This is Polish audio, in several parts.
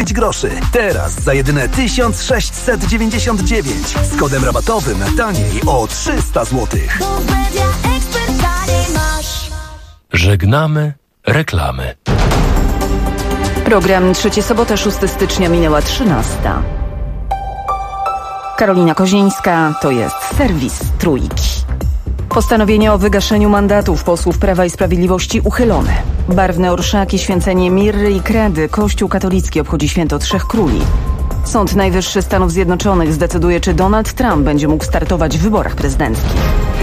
99 groszy. Teraz za jedyne 1699. Z kodem rabatowym taniej o 300 zł. Żegnamy reklamy. Program Trzecie Sobota, 6 stycznia minęła 13. Karolina Kozińska, to jest serwis Trójki. Postanowienie o wygaszeniu mandatów posłów Prawa i Sprawiedliwości uchylone. Barwne orszaki, święcenie mirry i kredy. Kościół katolicki obchodzi święto Trzech Króli. Sąd Najwyższy Stanów Zjednoczonych zdecyduje, czy Donald Trump będzie mógł startować w wyborach prezydenckich.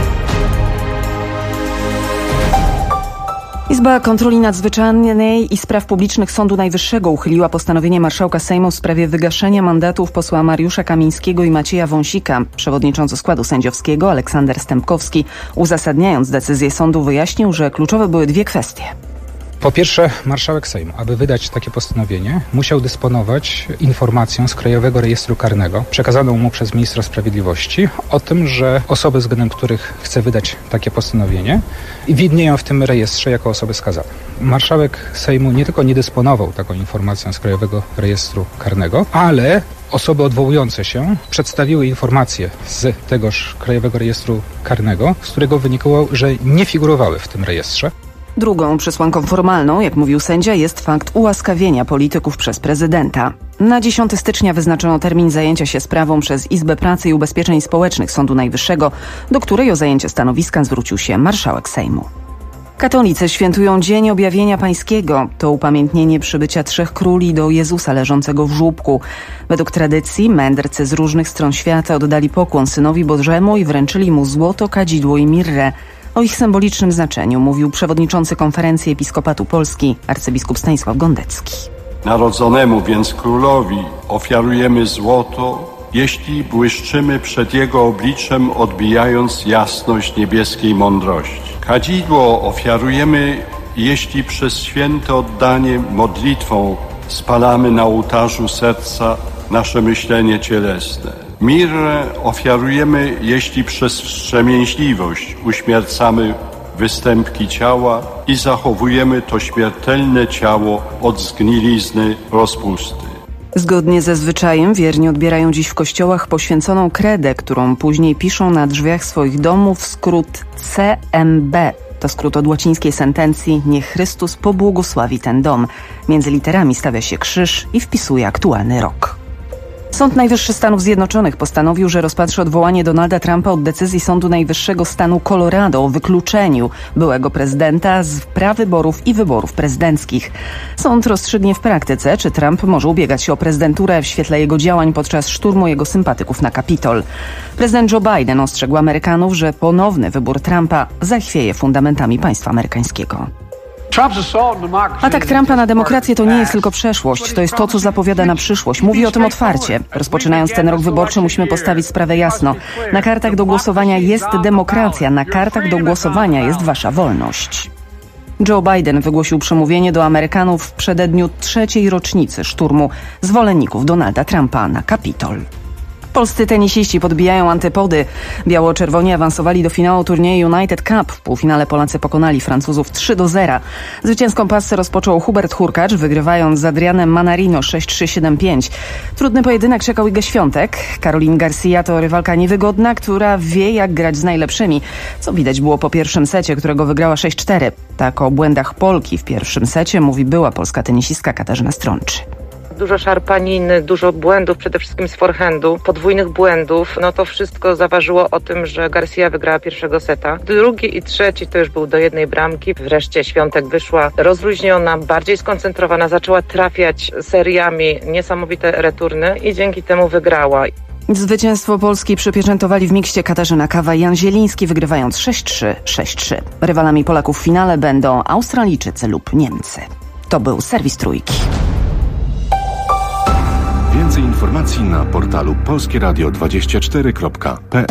Izba Kontroli Nadzwyczajnej i Spraw Publicznych Sądu Najwyższego uchyliła postanowienie marszałka Sejmu w sprawie wygaszenia mandatów posła Mariusza Kamińskiego i Macieja Wąsika. Przewodniczący składu sędziowskiego Aleksander Stępkowski, uzasadniając decyzję sądu, wyjaśnił, że kluczowe były dwie kwestie. Po pierwsze, marszałek Sejmu, aby wydać takie postanowienie, musiał dysponować informacją z Krajowego Rejestru Karnego, przekazaną mu przez ministra sprawiedliwości, o tym, że osoby, względem których chce wydać takie postanowienie, widnieją w tym rejestrze jako osoby skazane. Marszałek Sejmu nie tylko nie dysponował taką informacją z Krajowego Rejestru Karnego, ale osoby odwołujące się przedstawiły informacje z tegoż Krajowego Rejestru Karnego, z którego wynikało, że nie figurowały w tym rejestrze. Drugą przesłanką formalną, jak mówił sędzia, jest fakt ułaskawienia polityków przez prezydenta. Na 10 stycznia wyznaczono termin zajęcia się sprawą przez Izbę Pracy i Ubezpieczeń Społecznych Sądu Najwyższego, do której o zajęcie stanowiska zwrócił się marszałek Sejmu. Katolicy świętują Dzień Objawienia Pańskiego. To upamiętnienie przybycia Trzech Króli do Jezusa leżącego w żłóbku. Według tradycji mędrcy z różnych stron świata oddali pokłon Synowi Bożemu i wręczyli mu złoto, kadzidło i mirrę. O ich symbolicznym znaczeniu mówił przewodniczący Konferencji Episkopatu Polski arcybiskup Stanisław Gondecki. Narodzonemu więc królowi ofiarujemy złoto, jeśli błyszczymy przed jego obliczem, odbijając jasność niebieskiej mądrości. Kadzidło ofiarujemy, jeśli przez święte oddanie modlitwą spalamy na ołtarzu serca nasze myślenie cielesne. Mirrę ofiarujemy, jeśli przez wstrzemięźliwość uśmiercamy występki ciała i zachowujemy to śmiertelne ciało od zgnilizny rozpusty. Zgodnie ze zwyczajem wierni odbierają dziś w kościołach poświęconą kredę, którą później piszą na drzwiach swoich domów, skrót CMB. To skrót od łacińskiej sentencji „Niech Chrystus pobłogosławi ten dom”. Między literami stawia się krzyż i wpisuje aktualny rok. Sąd Najwyższy Stanów Zjednoczonych postanowił, że rozpatrzy odwołanie Donalda Trumpa od decyzji Sądu Najwyższego stanu Colorado o wykluczeniu byłego prezydenta z prawyborów i wyborów prezydenckich. Sąd rozstrzygnie w praktyce, czy Trump może ubiegać się o prezydenturę w świetle jego działań podczas szturmu jego sympatyków na Kapitol. Prezydent Joe Biden ostrzegł Amerykanów, że ponowny wybór Trumpa zachwieje fundamentami państwa amerykańskiego. Atak Trumpa na demokrację to nie jest tylko przeszłość, to jest to, co zapowiada na przyszłość. Mówi o tym otwarcie. Rozpoczynając ten rok wyborczy, musimy postawić sprawę jasno. Na kartach do głosowania jest demokracja, na kartach do głosowania jest wasza wolność. Joe Biden wygłosił przemówienie do Amerykanów w przededniu 3. rocznicy szturmu zwolenników Donalda Trumpa na Kapitol. Polscy tenisiści podbijają antypody. Biało-czerwoni awansowali do finału turnieju United Cup. W półfinale Polacy pokonali Francuzów 3-0. Zwycięską pasę rozpoczął Hubert Hurkacz, wygrywając z Adrianem Manarino 6-3-7-5. Trudny pojedynek czekał Igę Świątek. Caroline Garcia to rywalka niewygodna, która wie, jak grać z najlepszymi. Co widać było po pierwszym secie, którego wygrała 6-4. Tak o błędach Polki w pierwszym secie mówi była polska tenisistka Katarzyna Strączy. Dużo szarpaniny, dużo błędów, przede wszystkim z forehandu, podwójnych błędów. No to wszystko zaważyło o tym, że Garcia wygrała pierwszego seta. Drugi i trzeci to już był do jednej bramki. Wreszcie Świątek wyszła rozluźniona, bardziej skoncentrowana, zaczęła trafiać seriami, niesamowite returny i dzięki temu wygrała. Zwycięstwo Polski przypieczętowali w mikście Katarzyna Kawa i Jan Zieliński, wygrywając 6-3, 6-3. Rywalami Polaków w finale będą Australijczycy lub Niemcy. To był serwis Trójki. Więcej informacji na portalu polskieradio24.pl.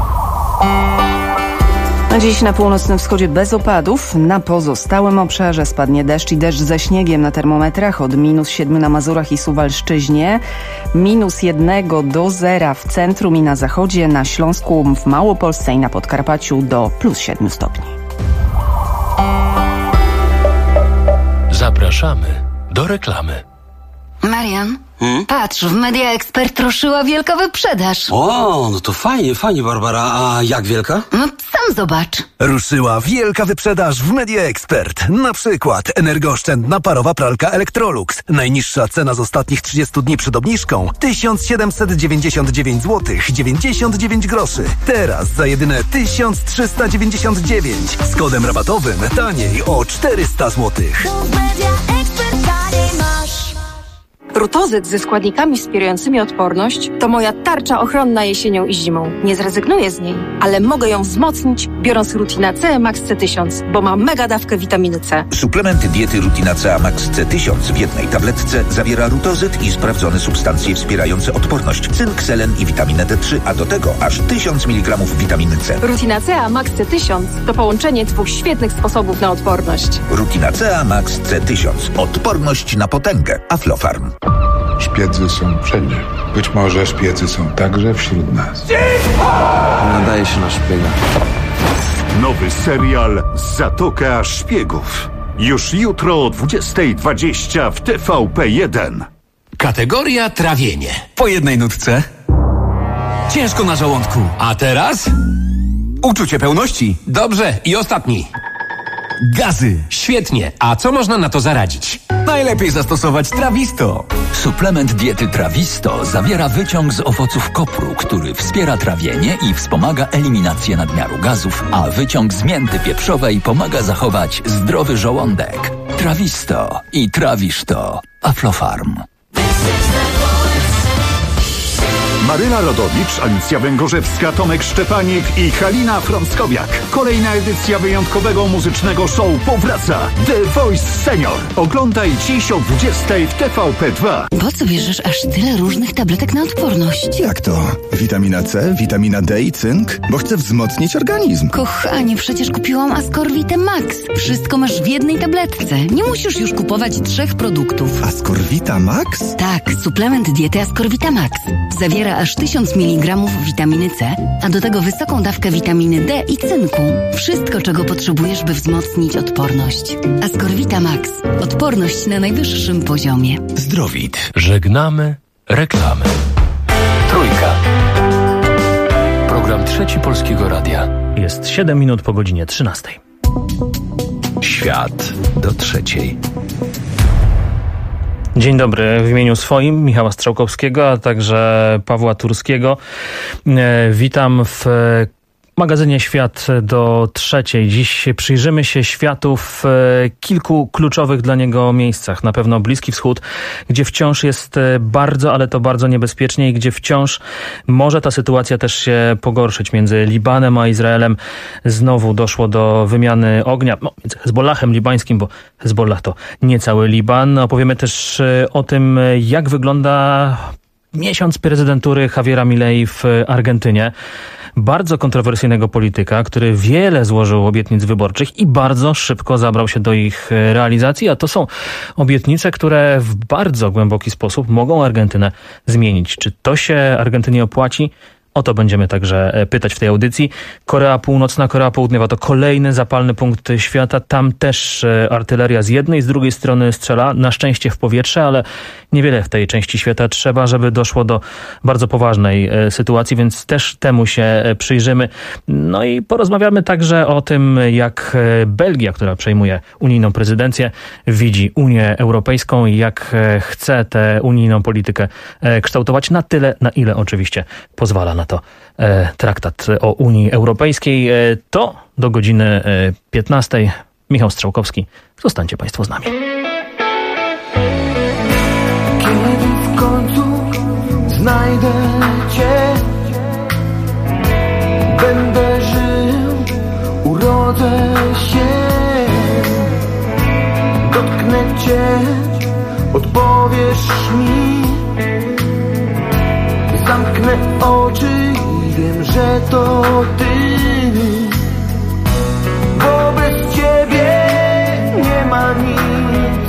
A dziś na północnym wschodzie bez opadów. Na pozostałym obszarze spadnie deszcz i deszcz ze śniegiem na termometrach od -7 na Mazurach i Suwalszczyźnie, -1 do 0 w centrum i na zachodzie, na Śląsku, w Małopolsce i na Podkarpaciu do +7 stopni. Zapraszamy do reklamy. Marian, patrz, w Media Expert ruszyła wielka wyprzedaż. O, no to fajnie, Barbara. A jak wielka? No sam zobacz. Ruszyła wielka wyprzedaż w Media Expert. Na przykład energooszczędna parowa pralka Electrolux. Najniższa cena z ostatnich 30 dni przed obniżką 1799 zł 99 groszy. Teraz za jedyne 1399. Z kodem rabatowym taniej o 400 zł. Rutozyt ze składnikami wspierającymi odporność to moja tarcza ochronna jesienią i zimą. Nie zrezygnuję z niej, ale mogę ją wzmocnić, biorąc Rutina C Max C1000, bo ma mega dawkę witaminy C. Suplement diety Rutina C Max C1000 w jednej tabletce zawiera rutozyt i sprawdzone substancje wspierające odporność, cynk, selen i witaminę D3, a do tego aż 1000 mg witaminy C. Rutina C Max C1000 to połączenie 2 świetnych sposobów na odporność. Rutina C Max C1000. Odporność na potęgę. Aflofarm. Szpiedzy są wszędzie. Być może szpiedzy są także wśród nas. Nadaje się na szpiega. Nowy serial Zatoka Szpiegów. Już jutro o 20:20 w TVP1. Kategoria trawienie. Po jednej nutce. Ciężko na żołądku. A teraz? Uczucie pełności. Dobrze. I ostatni. Gazy. Świetnie. A co można na to zaradzić? Najlepiej zastosować Trawisto. Suplement diety Trawisto zawiera wyciąg z owoców kopru, który wspiera trawienie i wspomaga eliminację nadmiaru gazów, a wyciąg z mięty pieprzowej pomaga zachować zdrowy żołądek. Trawisto i trawisz to. Aflofarm. Maryla Rodowicz, Alicja Węgorzewska, Tomek Szczepanik i Halina Frąckowiak. Kolejna edycja wyjątkowego muzycznego show powraca. The Voice Senior. Oglądaj dziś o 20:00 w TVP2. Po co bierzesz aż tyle różnych tabletek na odporność? Jak to? Witamina C, witamina D i cynk? Bo chcę wzmocnić organizm. Kochanie, przecież kupiłam Ascorvitę Max. Wszystko masz w jednej tabletce. Nie musisz już kupować 3 produktów. Ascorvita Max? Tak, suplement diety Ascorvita Max. Zawiera aż 1000 mg witaminy C, a do tego wysoką dawkę witaminy D i cynku. Wszystko, czego potrzebujesz, by wzmocnić odporność. Ascorvita Max. Odporność na najwyższym poziomie. Zdrowit. Żegnamy reklamy. Trójka. Program Trzeci Polskiego Radia. Jest 7 minut po godzinie 13. Świat do 3:00. Dzień dobry. W imieniu swoim, Michała Strzałkowskiego, a także Pawła Turskiego. Witam w magazynie Świat do 3:00. Dziś przyjrzymy się światu w kilku kluczowych dla niego miejscach. Na pewno Bliski Wschód, gdzie wciąż jest bardzo, ale to bardzo niebezpiecznie i gdzie wciąż może ta sytuacja też się pogorszyć. Między Libanem a Izraelem znowu doszło do wymiany ognia. Między Hezbollahem libańskim, bo Hezbollah to nie cały Liban. Opowiemy też o tym, jak wygląda miesiąc prezydentury Javiera Milei w Argentynie. Bardzo kontrowersyjnego polityka, który wiele złożył obietnic wyborczych i bardzo szybko zabrał się do ich realizacji, a to są obietnice, które w bardzo głęboki sposób mogą Argentynę zmienić. Czy to się Argentynie opłaci? O to będziemy także pytać w tej audycji. Korea Północna, Korea Południowa to kolejny zapalny punkt świata. Tam też artyleria z jednej i z drugiej strony strzela. Na szczęście w powietrze, ale niewiele w tej części świata trzeba, żeby doszło do bardzo poważnej sytuacji, więc też temu się przyjrzymy. No i porozmawiamy także o tym, jak Belgia, która przejmuje unijną prezydencję, widzi Unię Europejską i jak chce tę unijną politykę kształtować na tyle, na ile oczywiście pozwala na to traktat o Unii Europejskiej. To do godziny 15:00. Michał Strzałkowski. Zostańcie Państwo z nami. Kiedy w końcu znajdę Cię, będę żył, urodzę się, dotknę Cię, odpowiesz mi. Zamknę oczy i wiem, że to Ty, bo bez Ciebie nie ma nic.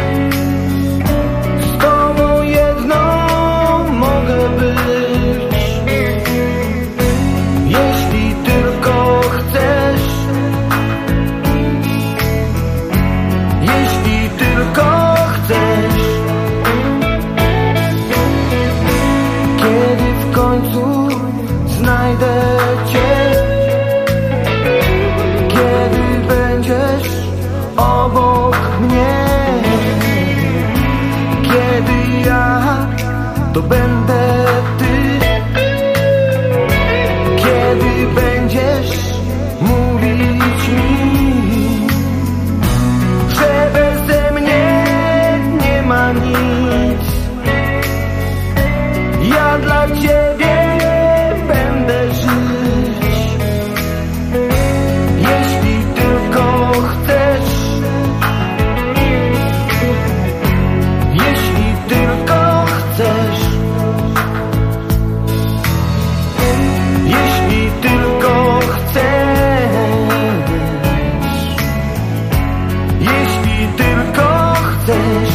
Z Tobą jedną mogę być, jeśli tylko chcesz, jeśli tylko chcesz. końcu znajdę Cię. Kiedy będziesz obok mnie, kiedy ja to będę Ty. Kiedy będziesz mówić mi, że beze mnie nie ma nic, ja dla Ciebie będę żyć. Jeśli tylko chcesz, jeśli tylko chcesz, jeśli tylko chcesz, jeśli tylko chcesz.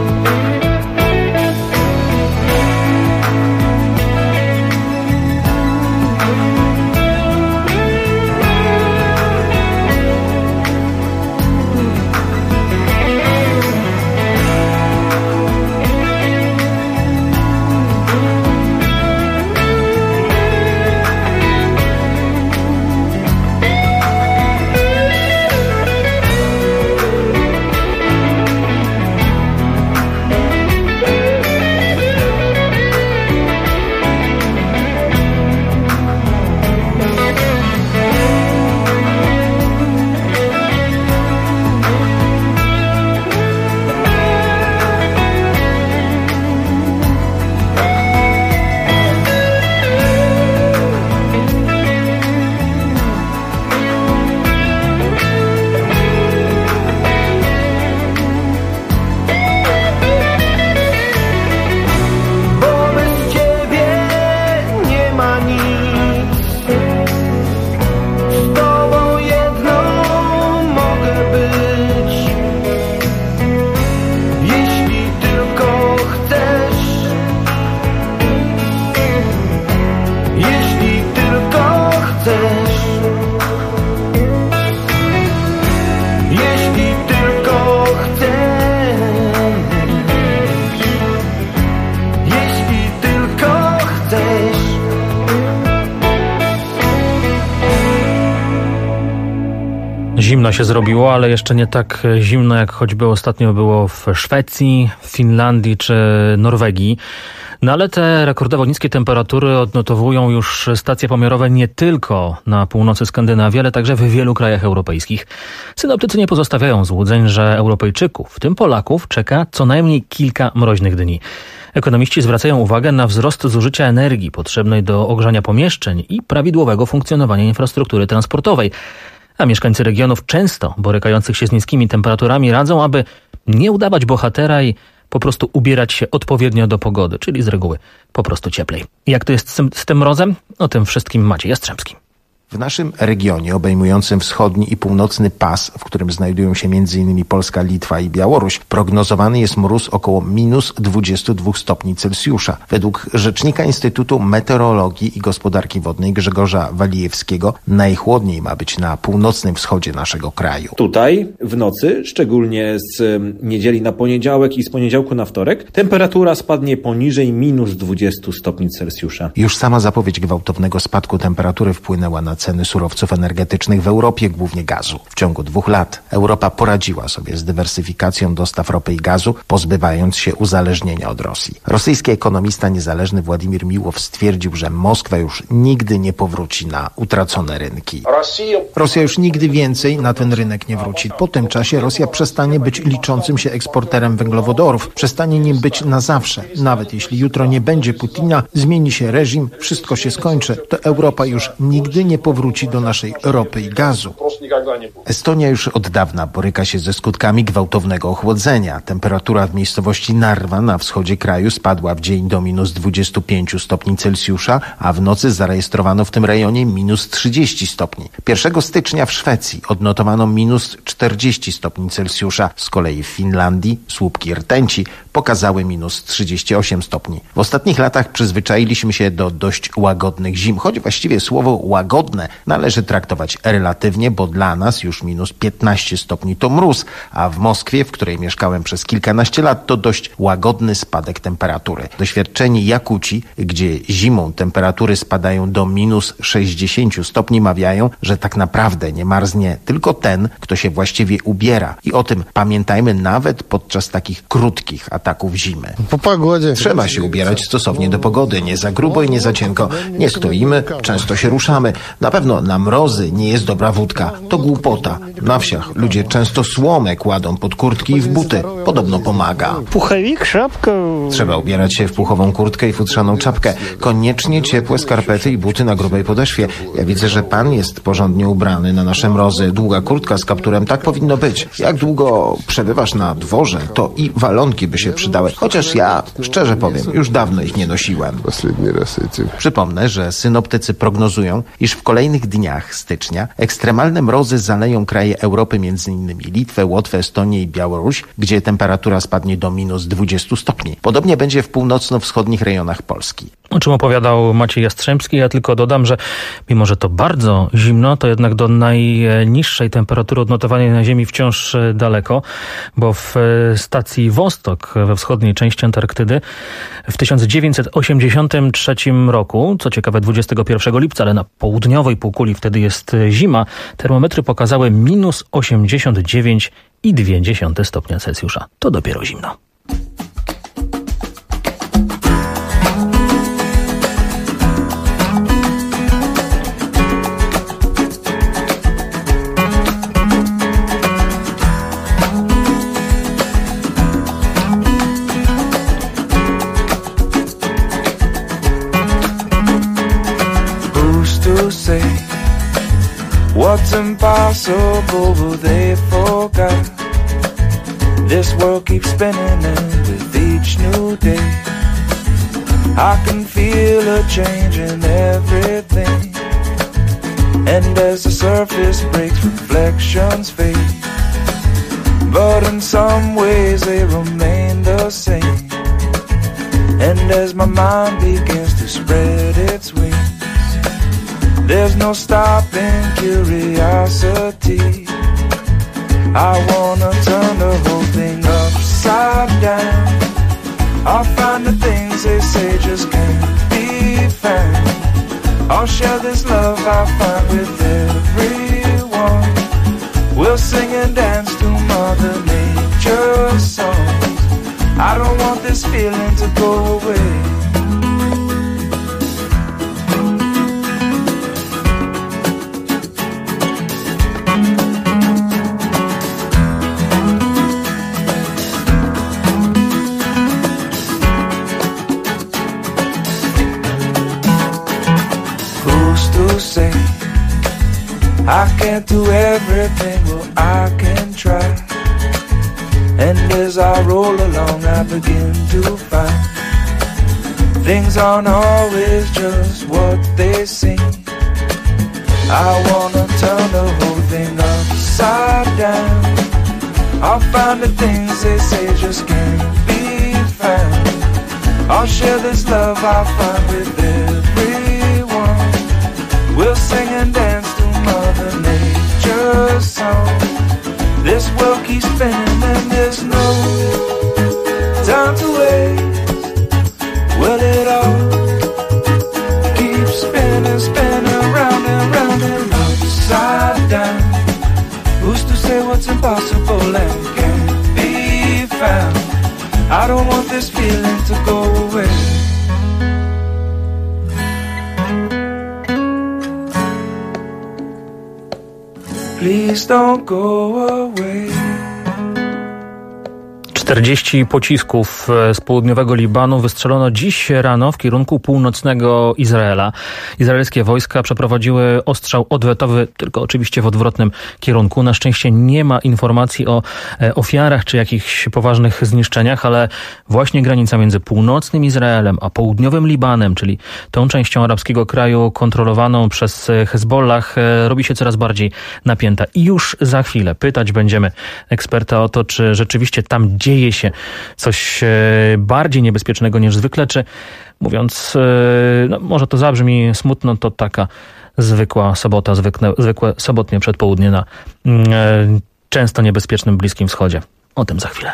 Zimno się zrobiło, ale jeszcze nie tak zimno, jak choćby ostatnio było w Szwecji, Finlandii czy Norwegii. No ale te rekordowo niskie temperatury odnotowują już stacje pomiarowe nie tylko na północy Skandynawii, ale także w wielu krajach europejskich. Synoptycy nie pozostawiają złudzeń, że Europejczyków, w tym Polaków, czeka co najmniej kilka mroźnych dni. Ekonomiści zwracają uwagę na wzrost zużycia energii potrzebnej do ogrzania pomieszczeń i prawidłowego funkcjonowania infrastruktury transportowej. A mieszkańcy regionów często borykających się z niskimi temperaturami radzą, aby nie udawać bohatera i po prostu ubierać się odpowiednio do pogody, czyli z reguły po prostu cieplej. Jak to jest z tym mrozem? O tym wszystkim Maciej Jastrzębski. W naszym regionie obejmującym wschodni i północny pas, w którym znajdują się m.in. Polska, Litwa i Białoruś, prognozowany jest mróz około minus 22 stopni Celsjusza. Według rzecznika Instytutu Meteorologii i Gospodarki Wodnej Grzegorza Walijewskiego najchłodniej ma być na północnym wschodzie naszego kraju. Tutaj w nocy, szczególnie z niedzieli na poniedziałek i z poniedziałku na wtorek, temperatura spadnie poniżej minus 20 stopni Celsjusza. Już sama zapowiedź gwałtownego spadku temperatury wpłynęła na ceny surowców energetycznych w Europie, głównie gazu. W ciągu 2 lat Europa poradziła sobie z dywersyfikacją dostaw ropy i gazu, pozbywając się uzależnienia od Rosji. Rosyjski ekonomista niezależny Władimir Miłow stwierdził, że Moskwa już nigdy nie powróci na utracone rynki. Rosja już nigdy więcej na ten rynek nie wróci. Po tym czasie Rosja przestanie być liczącym się eksporterem węglowodorów. Przestanie nim być na zawsze. Nawet jeśli jutro nie będzie Putina, zmieni się reżim, wszystko się skończy, to Europa już nigdy nie powróci do naszej ropy i gazu. Estonia już od dawna boryka się ze skutkami gwałtownego ochłodzenia. Temperatura w miejscowości Narwa na wschodzie kraju spadła w dzień do minus 25 stopni Celsjusza, a w nocy zarejestrowano w tym rejonie minus 30 stopni. 1 stycznia w Szwecji odnotowano minus 40 stopni Celsjusza. Z kolei w Finlandii słupki rtęci pokazały minus 38 stopni. W ostatnich latach przyzwyczailiśmy się do dość łagodnych zim, choć właściwie słowo łagodne łagodne należy traktować relatywnie, bo dla nas już minus 15 stopni to mróz, a w Moskwie, w której mieszkałem przez kilkanaście lat, to dość łagodny spadek temperatury. Doświadczeni Jakuci, gdzie zimą temperatury spadają do minus 60 stopni, mawiają, że tak naprawdę nie marznie tylko ten, kto się właściwie ubiera. I o tym pamiętajmy nawet podczas takich krótkich ataków zimy. Po pogodzie. Trzeba się ubierać stosownie do pogody, nie za grubo i nie za cienko. Nie stoimy, często się ruszamy. Na pewno na mrozy nie jest dobra wódka. To głupota. Na wsiach ludzie często słomę kładą pod kurtki i w buty. Podobno pomaga. Puchowik, szapka. Trzeba ubierać się w puchową kurtkę i futrzaną czapkę. Koniecznie ciepłe skarpety i buty na grubej podeszwie. Ja widzę, że pan jest porządnie ubrany na nasze mrozy. Długa kurtka z kapturem, tak powinno być. Jak długo przebywasz na dworze, to i walonki by się przydały. Chociaż ja, szczerze powiem, już dawno ich nie nosiłem. Przypomnę, że synoptycy prognozują, iż w kolejnych dniach stycznia ekstremalne mrozy zaleją kraje Europy, m.in. Litwę, Łotwę, Estonię i Białoruś, gdzie temperatura spadnie do minus 20 stopni. Podobnie będzie w północno-wschodnich rejonach Polski. O czym opowiadał Maciej Jastrzębski. Ja tylko dodam, że mimo, że to bardzo zimno, to jednak do najniższej temperatury odnotowanej na Ziemi wciąż daleko, bo w stacji Wostok we wschodniej części Antarktydy w 1983 roku, co ciekawe 21 lipca, ale na południowej półkuli wtedy jest zima, termometry pokazały minus 89,2 stopnia Celsjusza. To dopiero zimno. What's impossible, will they forget? This world keeps spinning and with each new day I can feel a change in everything. And as the surface breaks, reflections fade, but in some ways they remain the same. And as my mind begins to spread its wings, there's no stopping curiosity. I wanna turn the whole thing upside down. I'll find the things they say just can't be found. I'll share this love I find with everyone. We'll sing and dance to Mother Nature's songs. I don't want this feeling to go away. I can't do everything, well I can try. And as I roll along I begin to find things aren't always just what they seem. I wanna turn the whole thing upside down. I'll find the things they say just can't be found. I'll share this love I find with everyone. We'll sing and dance to Mother Nature's song. This world keeps spinning and there's no time to waste. Well, it all keeps spinning, spinning round and round and upside down. Who's to say what's impossible and can't be found? I don't want this feeling to go away. Please don't go away. 40 pocisków z południowego Libanu wystrzelono dziś rano w kierunku północnego Izraela. Izraelskie wojska przeprowadziły ostrzał odwetowy, tylko oczywiście w odwrotnym kierunku. Na szczęście nie ma informacji o ofiarach czy jakichś poważnych zniszczeniach, ale właśnie granica między północnym Izraelem a południowym Libanem, czyli tą częścią arabskiego kraju kontrolowaną przez Hezbollah, robi się coraz bardziej napięta. I już za chwilę pytać będziemy eksperta o to, czy rzeczywiście tam dzieje dzieje się coś bardziej niebezpiecznego niż zwykle, czy mówiąc, no może to zabrzmi smutno, to taka zwykła sobota, zwykłe sobotnie przedpołudnie na często niebezpiecznym Bliskim Wschodzie. O tym za chwilę.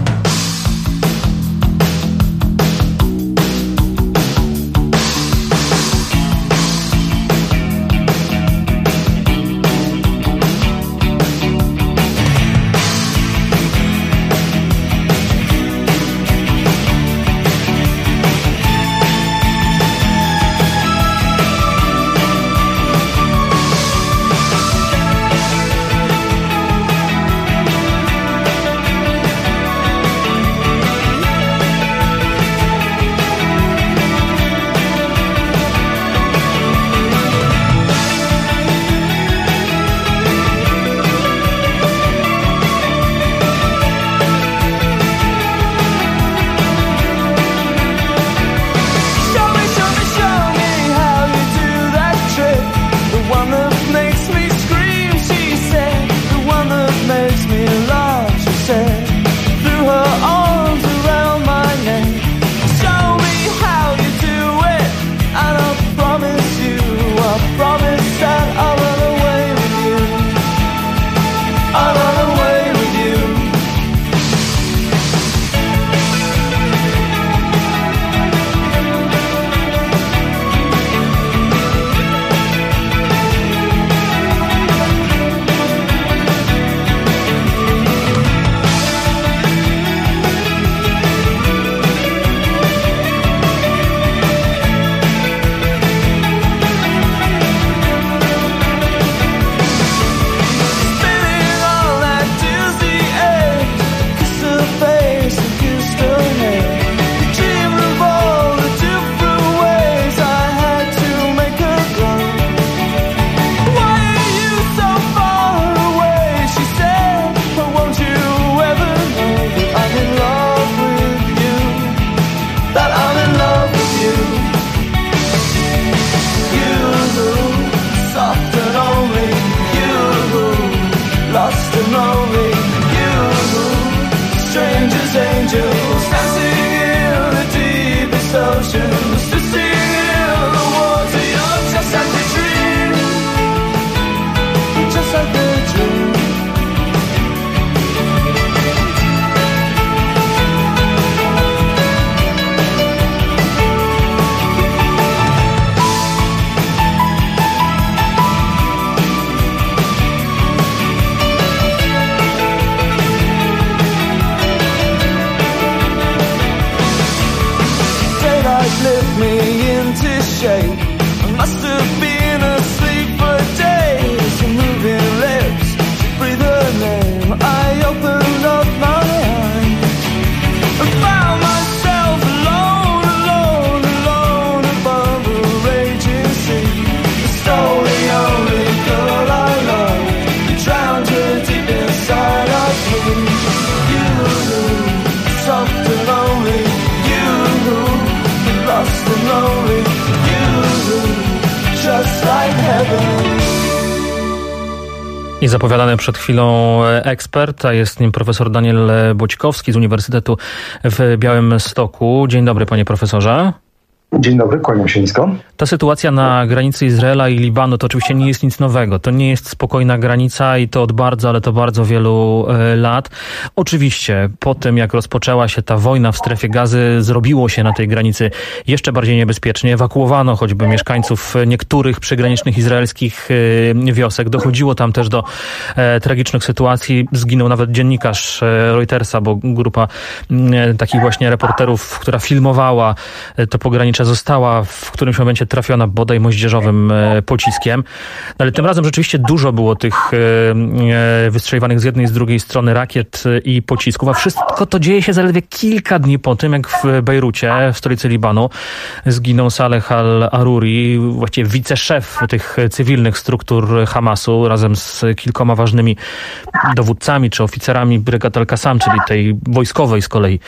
I zapowiadany przed chwilą ekspert, a jest nim profesor Daniel Boćkowski z Uniwersytetu w Białymstoku. Dzień dobry, panie profesorze. Dzień dobry, kłaniam się nisko. Ta sytuacja na granicy Izraela i Libanu to oczywiście nie jest nic nowego. To nie jest spokojna granica i to od bardzo, ale to bardzo wielu lat. Oczywiście po tym, jak rozpoczęła się ta wojna w strefie Gazy, zrobiło się na tej granicy jeszcze bardziej niebezpiecznie. Ewakuowano choćby mieszkańców niektórych przygranicznych izraelskich wiosek. Dochodziło tam też do tragicznych sytuacji. Zginął nawet dziennikarz Reutersa, bo grupa takich właśnie reporterów, która filmowała to pogranicze, została w którymś momencie trafiona bodaj moździerzowym pociskiem. Ale tym razem rzeczywiście dużo było tych wystrzeliwanych z jednej i z drugiej strony rakiet i pocisków, a wszystko to dzieje się zaledwie kilka dni po tym, jak w Bejrucie, w stolicy Libanu, zginął Saleh al-Aruri, właściwie wiceszef tych cywilnych struktur Hamasu, razem z kilkoma ważnymi dowódcami czy oficerami Brygad al-Qassam, czyli tej wojskowej z kolei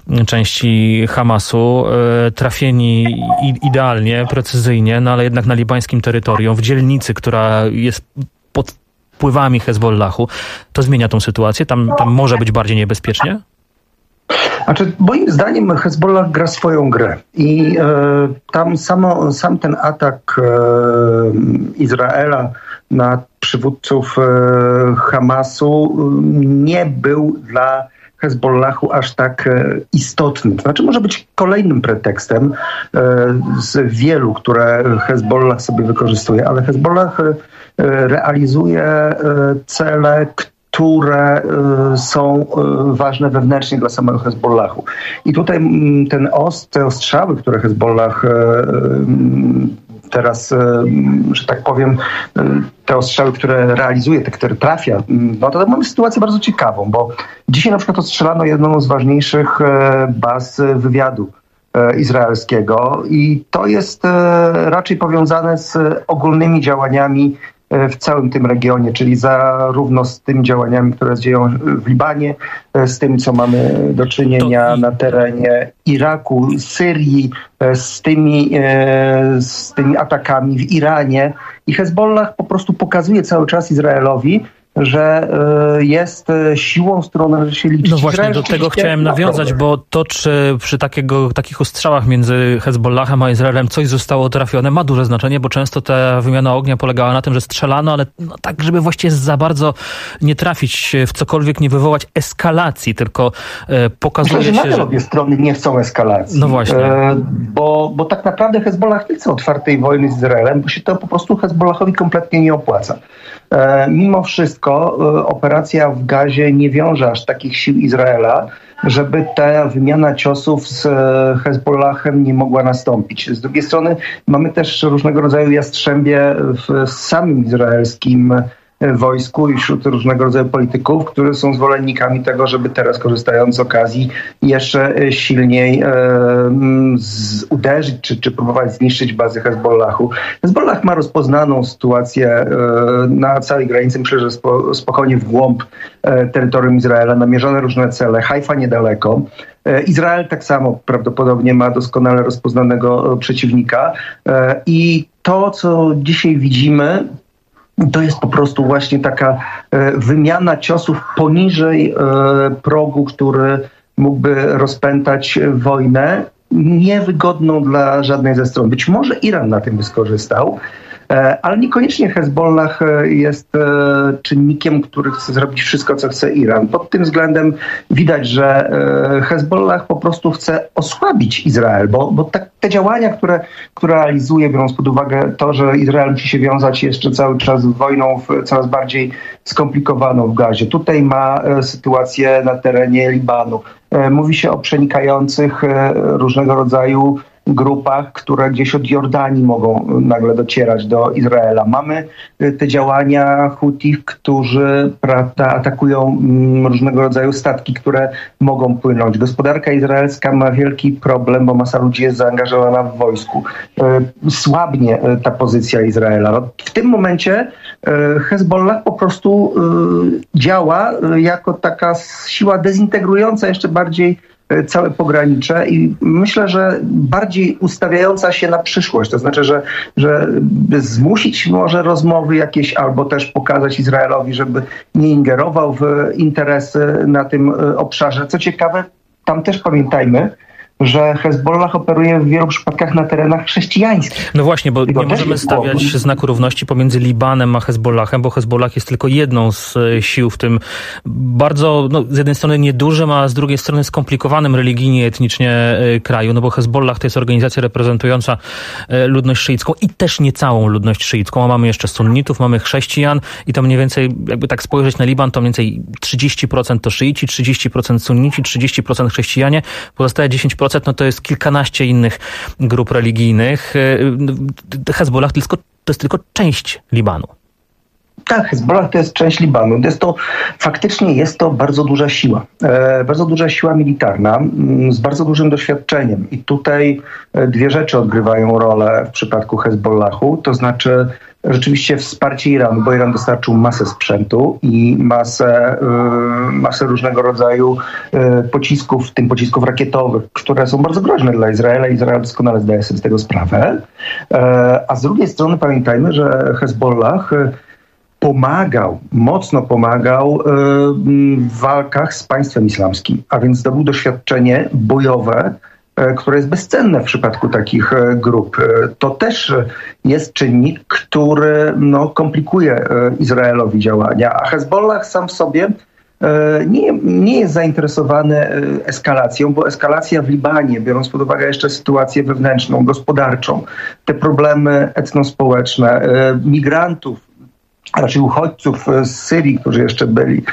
części Hamasu, trafieni idealnie, precyzyjnie, no ale jednak na libańskim terytorium, w dzielnicy, która jest pod wpływami Hezbollahu. To zmienia tą sytuację? Tam może być bardziej niebezpiecznie? Znaczy, moim zdaniem Hezbollah gra swoją grę i tam sam ten atak Izraela na przywódców Hamasu nie był dla Hezbollahu aż tak istotny. To znaczy może być kolejnym pretekstem z wielu, które Hezbollah sobie wykorzystuje, ale Hezbollah realizuje cele, które są ważne wewnętrznie dla samego Hezbollahu. I tutaj te ostrzały, które Hezbollah teraz, że tak powiem, te ostrzały, które realizuje, te, które trafia, no to mamy sytuację bardzo ciekawą, bo dzisiaj na przykład ostrzelano jedną z ważniejszych baz wywiadu izraelskiego i to jest raczej powiązane z ogólnymi działaniami w całym tym regionie, czyli zarówno z tymi działaniami, które dzieją w Libanie, z tym, co mamy do czynienia na terenie Iraku, Syrii, z tymi atakami w Iranie. I Hezbollah po prostu pokazuje cały czas Izraelowi, że jest siłą, z którą należy się liczyć. No właśnie, do tego chciałem nawiązać, bo to, czy przy takich ostrzałach między Hezbollahem a Izraelem coś zostało trafione, ma duże znaczenie, bo często ta wymiana ognia polegała na tym, że strzelano, ale tak, żeby właściwie za bardzo nie trafić w cokolwiek, nie wywołać eskalacji, tylko pokazuje się, że obie strony nie chcą eskalacji. No właśnie. Bo tak naprawdę Hezbollah nie chce otwartej wojny z Izraelem, bo się to po prostu Hezbollahowi kompletnie nie opłaca. Mimo wszystko operacja w Gazie nie wiąże aż takich sił Izraela, żeby ta wymiana ciosów z Hezbollahem nie mogła nastąpić. Z drugiej strony mamy też różnego rodzaju jastrzębie w samym izraelskim wojsku i wśród różnego rodzaju polityków, którzy są zwolennikami tego, żeby teraz, korzystając z okazji, jeszcze silniej uderzyć czy próbować zniszczyć bazy Hezbollahu. Hezbollah ma rozpoznaną sytuację na całej granicy, myślę, że spokojnie w głąb terytorium Izraela, namierzone różne cele, Haifa niedaleko. Izrael tak samo prawdopodobnie ma doskonale rozpoznanego przeciwnika i to, co dzisiaj widzimy, to jest po prostu właśnie taka wymiana ciosów poniżej progu, który mógłby rozpętać wojnę niewygodną dla żadnej ze stron. Być może Iran na tym by skorzystał, ale niekoniecznie Hezbollah jest czynnikiem, który chce zrobić wszystko, co chce Iran. Pod tym względem widać, że Hezbollah po prostu chce osłabić Izrael, bo te działania, które realizuje, biorąc pod uwagę to, że Izrael musi się wiązać jeszcze cały czas wojną coraz bardziej skomplikowaną w Gazie. Tutaj ma sytuację na terenie Libanu. Mówi się o przenikających różnego rodzaju grupach, które gdzieś od Jordanii mogą nagle docierać do Izraela. Mamy te działania Hutich, którzy atakują różnego rodzaju statki, które mogą płynąć. Gospodarka izraelska ma wielki problem, bo masa ludzi jest zaangażowana w wojsku. Słabnie ta pozycja Izraela. No, w tym momencie Hezbollah po prostu działa jako taka siła dezintegrująca jeszcze bardziej całe pogranicze i myślę, że bardziej ustawiająca się na przyszłość. To znaczy, że zmusić może rozmowy jakieś albo też pokazać Izraelowi, żeby nie ingerował w interesy na tym obszarze. Co ciekawe, tam też pamiętajmy, że Hezbollah operuje w wielu przypadkach na terenach chrześcijańskich. No właśnie, bo nie możemy stawiać znaku równości pomiędzy Libanem a Hezbollahem, bo Hezbollah jest tylko jedną z sił w tym bardzo, z jednej strony niedużym, a z drugiej strony skomplikowanym religijnie, etnicznie kraju, bo Hezbollah to jest organizacja reprezentująca ludność szyicką i też nie całą ludność szyicką, a mamy jeszcze sunnitów, mamy chrześcijan i to mniej więcej, jakby tak spojrzeć na Liban, to mniej więcej 30% to szyici, 30% sunnici, 30% chrześcijanie, pozostałe 10% to jest kilkanaście innych grup religijnych. Hezbollah to jest tylko część Libanu. Tak, Hezbollah to jest część Libanu. Faktycznie jest to bardzo duża siła. Bardzo duża siła militarna z bardzo dużym doświadczeniem. I tutaj dwie rzeczy odgrywają rolę w przypadku Hezbollahu. To znaczy rzeczywiście wsparcie Iranu, bo Iran dostarczył masę sprzętu i masę różnego rodzaju pocisków, w tym pocisków rakietowych, które są bardzo groźne dla Izraela. Izrael doskonale zdaje sobie z tego sprawę. A z drugiej strony pamiętajmy, że Hezbollah mocno pomagał w walkach z państwem islamskim, a więc zdobył doświadczenie bojowe, które jest bezcenne w przypadku takich grup. To też jest czynnik, który komplikuje Izraelowi działania, a Hezbollah sam w sobie nie jest zainteresowany eskalacją, bo eskalacja w Libanie, biorąc pod uwagę jeszcze sytuację wewnętrzną, gospodarczą, te problemy etnospołeczne, migrantów, a raczej uchodźców z Syrii, którzy jeszcze byli,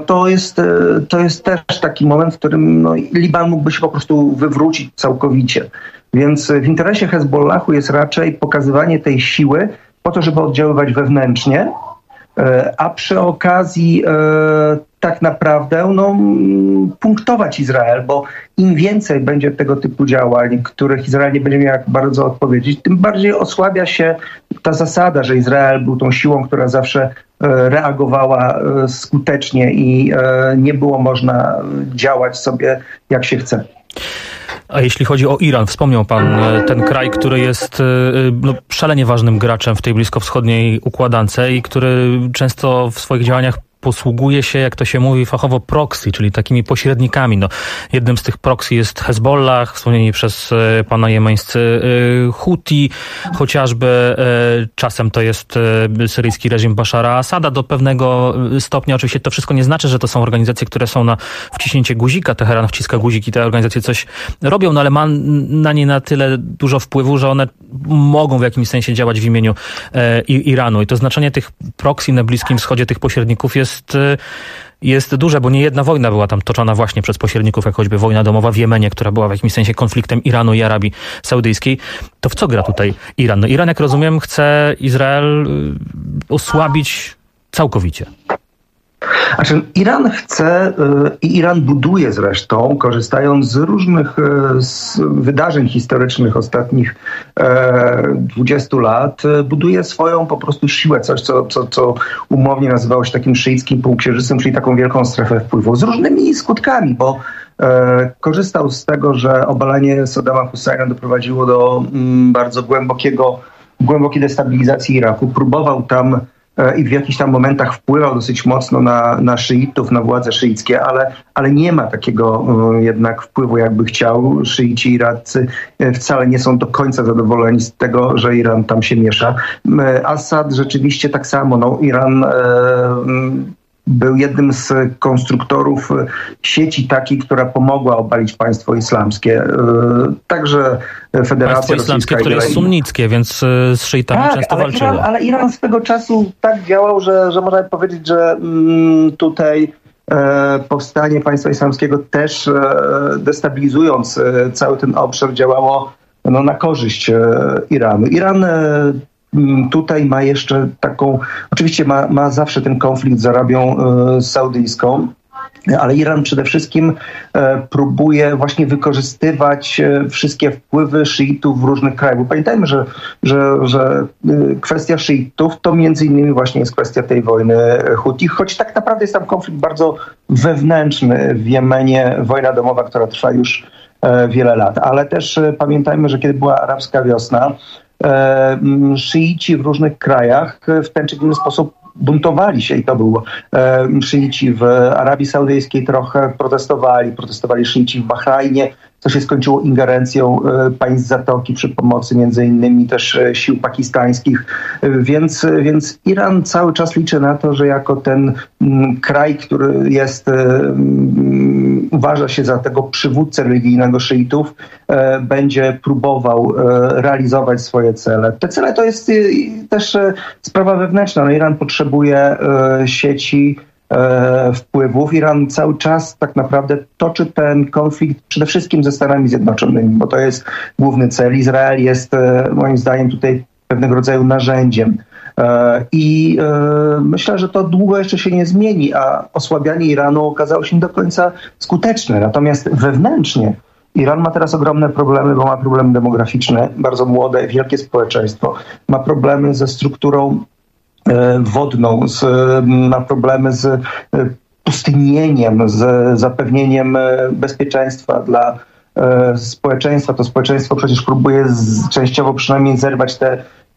to jest też taki moment, w którym Liban mógłby się po prostu wywrócić całkowicie. Więc w interesie Hezbollahu jest raczej pokazywanie tej siły po to, żeby oddziaływać wewnętrznie, a przy okazji tak naprawdę punktować Izrael, bo im więcej będzie tego typu działań, których Izrael nie będzie miał jak bardzo odpowiedzieć, tym bardziej osłabia się ta zasada, że Izrael był tą siłą, która zawsze reagowała skutecznie i nie było można działać sobie jak się chce. A jeśli chodzi o Iran, wspomniał pan ten kraj, który jest szalenie ważnym graczem w tej bliskowschodniej układance i który często w swoich działaniach posługuje się, jak to się mówi fachowo, proxy, czyli takimi pośrednikami. Jednym z tych proxy jest Hezbollah, wspomnieni przez pana jemeńscy Huti, chociażby czasem to jest syryjski reżim Bashara Asada do pewnego stopnia. Oczywiście to wszystko nie znaczy, że to są organizacje, które są na wciśnięcie guzika. Teheran wciska guzik i te organizacje coś robią, ale ma na nie na tyle dużo wpływu, że one mogą w jakimś sensie działać w imieniu Iranu. I to znaczenie tych proxy na Bliskim Wschodzie, tych pośredników jest duże, bo nie jedna wojna była tam toczona właśnie przez pośredników, jak choćby wojna domowa w Jemenie, która była w jakimś sensie konfliktem Iranu i Arabii Saudyjskiej. To w co gra tutaj Iran? Iran, jak rozumiem, chce Izrael osłabić całkowicie. Znaczy, Iran chce i Iran buduje zresztą, korzystając z różnych wydarzeń historycznych ostatnich 20 lat, buduje swoją po prostu siłę, coś co umownie nazywało się takim szyickim półksiężycem, czyli taką wielką strefę wpływu, z różnymi skutkami, bo korzystał z tego, że obalenie Saddama Husseina doprowadziło do bardzo głębokiej destabilizacji Iraku. Próbował tam i w jakichś tam momentach wpływał dosyć mocno na szyitów, na władze szyickie, ale nie ma takiego jednak wpływu, jakby chciał. Szyici iraccy wcale nie są do końca zadowoleni z tego, że Iran tam się miesza. Assad rzeczywiście tak samo. Iran był jednym z konstruktorów sieci takiej, która pomogła obalić państwo islamskie. Także Federacja Państwo islamskie, które jest sunnickie, więc z szyitami często walczyło. Ale Iran swego czasu tak działał, że można powiedzieć, że tutaj powstanie państwa islamskiego też destabilizując cały ten obszar działało na korzyść Iranu. Iran tutaj ma jeszcze taką, oczywiście ma zawsze ten konflikt z Arabią Saudyjską, ale Iran przede wszystkim próbuje właśnie wykorzystywać wszystkie wpływy szyitów w różnych krajach. Bo pamiętajmy, że kwestia szyitów to między innymi właśnie jest kwestia tej wojny Huti, choć tak naprawdę jest tam konflikt bardzo wewnętrzny w Jemenie, wojna domowa, która trwa już wiele lat. Ale też pamiętajmy, że kiedy była arabska wiosna, szyici w różnych krajach w ten czy inny sposób buntowali się i to było. Szyici w Arabii Saudyjskiej trochę protestowali szyici w Bahrajnie, co się skończyło ingerencją państw Zatoki przy pomocy między innymi też sił pakistańskich. Więc Iran cały czas liczy na to, że jako ten kraj, który uważa się za tego przywódcę religijnego szyitów, będzie próbował realizować swoje cele. Te cele to jest też sprawa wewnętrzna. Iran potrzebuje sieci wpływów. Iran cały czas tak naprawdę toczy ten konflikt przede wszystkim ze Stanami Zjednoczonymi, bo to jest główny cel. Izrael jest moim zdaniem tutaj pewnego rodzaju narzędziem. I myślę, że to długo jeszcze się nie zmieni, a osłabianie Iranu okazało się nie do końca skuteczne. Natomiast wewnętrznie Iran ma teraz ogromne problemy, bo ma problemy demograficzne, bardzo młode, wielkie społeczeństwo. Ma problemy ze strukturą wodną, ma problemy z pustynnieniem, z zapewnieniem bezpieczeństwa dla społeczeństwa. To społeczeństwo przecież próbuje częściowo przynajmniej zerwać te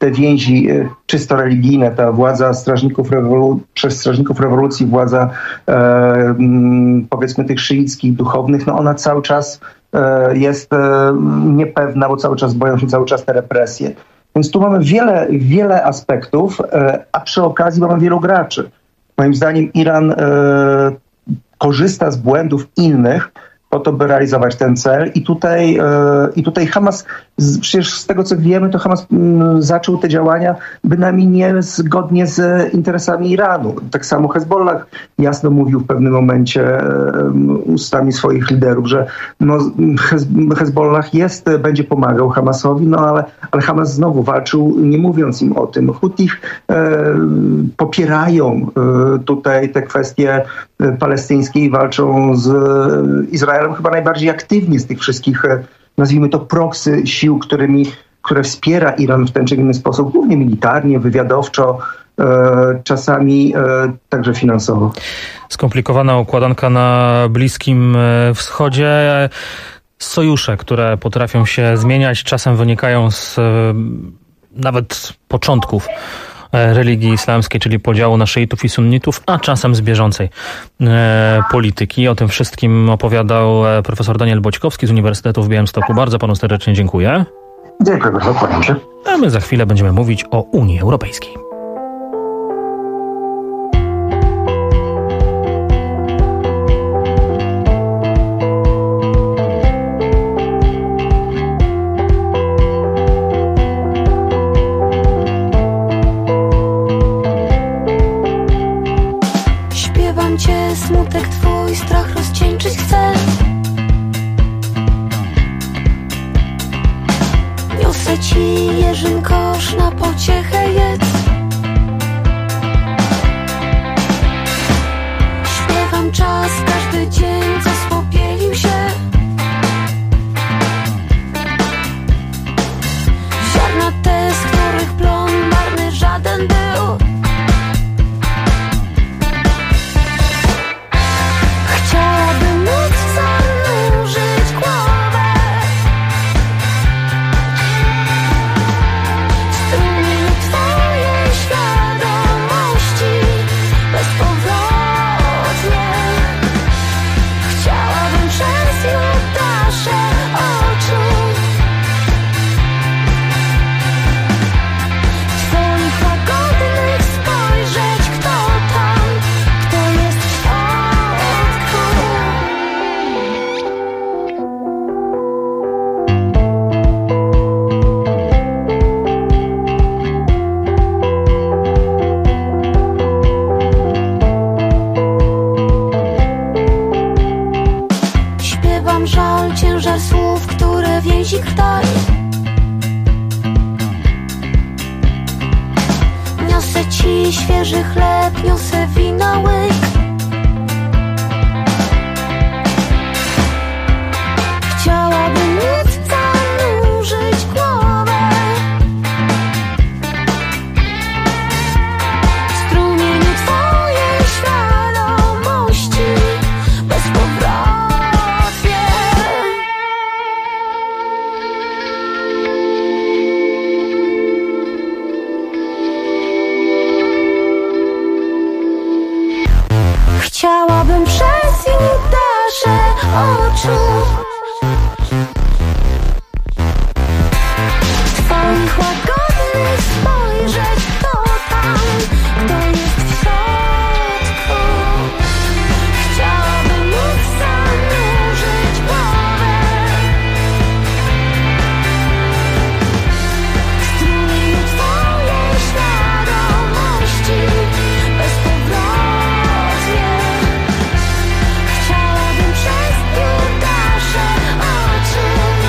te więzi czysto religijne, ta władza przez strażników rewolucji, władza powiedzmy tych szyickich duchownych, no ona cały czas jest niepewna, bo cały czas boją się te represje. Więc tu mamy wiele aspektów, a przy okazji mamy wielu graczy. Moim zdaniem Iran korzysta z błędów innych po to, by realizować ten cel. I tutaj Hamas, przecież z tego co wiemy, to Hamas zaczął te działania bynajmniej nie zgodnie z interesami Iranu. Tak samo Hezbollah jasno mówił w pewnym momencie ustami swoich liderów, że Hezbollah będzie pomagał Hamasowi, ale Hamas znowu walczył, nie mówiąc im o tym. Hutich popierają tutaj te kwestie palestyńskie i walczą z Izraelem chyba najbardziej aktywnie z tych wszystkich, nazwijmy to, proksy sił, które wspiera Iran w ten czy inny sposób, głównie militarnie, wywiadowczo, czasami także finansowo. Skomplikowana układanka na Bliskim Wschodzie. Sojusze, które potrafią się zmieniać, czasem wynikają z nawet początków religii islamskiej, czyli podziału na szyitów i sunnitów, a czasem z bieżącej polityki. O tym wszystkim opowiadał profesor Daniel Boćkowski z Uniwersytetu w Białymstoku. Bardzo panu serdecznie dziękuję. Dziękuję bardzo, kłaniam się. A my za chwilę będziemy mówić o Unii Europejskiej. Smutek twój, strach rozcieńczyć chcę. Niosę ci jeżyn kosz, na pociechę jedz. Śpiewam czas, każdy dzień, co spopielił się. Ziarna te, z których plon marny żaden był. Niosę ci świeży chleb, niosę wina łyk. Chciałabym móc zanurzyć głowę w strumieniu twojej świadomości bezpowrotnie. Chciałabym przez nasze oczu twoich łagodnych spojrzeć, kto tam, kto jest w środku. Chciałabym móc zanurzyć głowę w strumieniu twojej świadomości bezpowrotnie. Chciałabym przez nasze oczy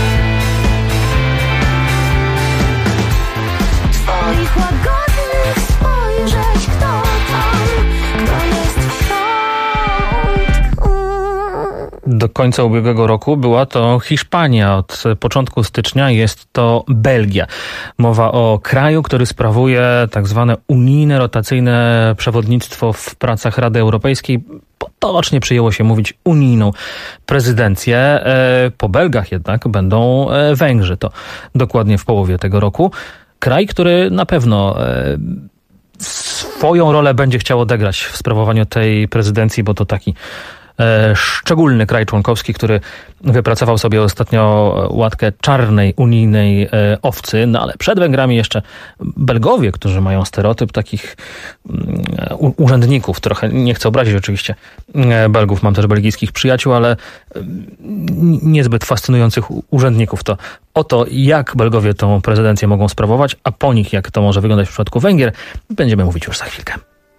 twoich łagodnych spojrzeć, kto tam, kto jest w środku. Do końca ubiegłego roku była to Hiszpania. Od początku stycznia jest to Belgia. Mowa o kraju, który sprawuje tak zwane unijne rotacyjne przewodnictwo w pracach Rady Europejskiej. Potocznie przyjęło się mówić unijną prezydencję. Po Belgach jednak będą Węgrzy. To dokładnie w połowie tego roku. kraj, który na pewno swoją rolę będzie chciał odegrać w sprawowaniu tej prezydencji, bo to taki szczególny kraj członkowski, który wypracował sobie ostatnio łatkę czarnej unijnej owcy, no ale przed Węgrami jeszcze Belgowie, którzy mają stereotyp takich urzędników, trochę nie chcę obrazić oczywiście Belgów, mam też belgijskich przyjaciół, ale niezbyt fascynujących urzędników. To o to, jak Belgowie tą prezydencję mogą sprawować, a po nich jak to może wyglądać w przypadku Węgier, będziemy mówić już za chwilkę.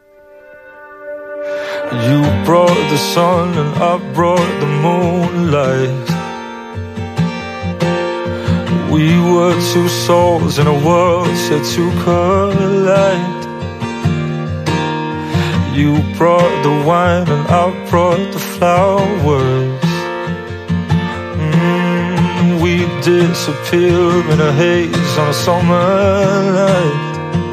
You brought the sun and I brought the moonlight. We were two souls in a world set to collide. You brought the wine and I brought the flowers. We disappear in a haze on a summer night.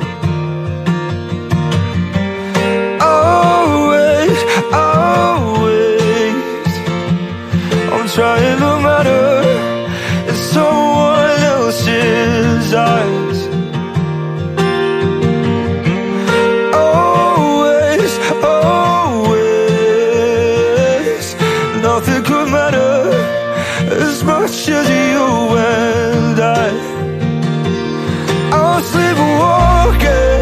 I'm trying to matter in someone else's eyes. Always, always, nothing could matter as much as you and I. I'm sleepwalking.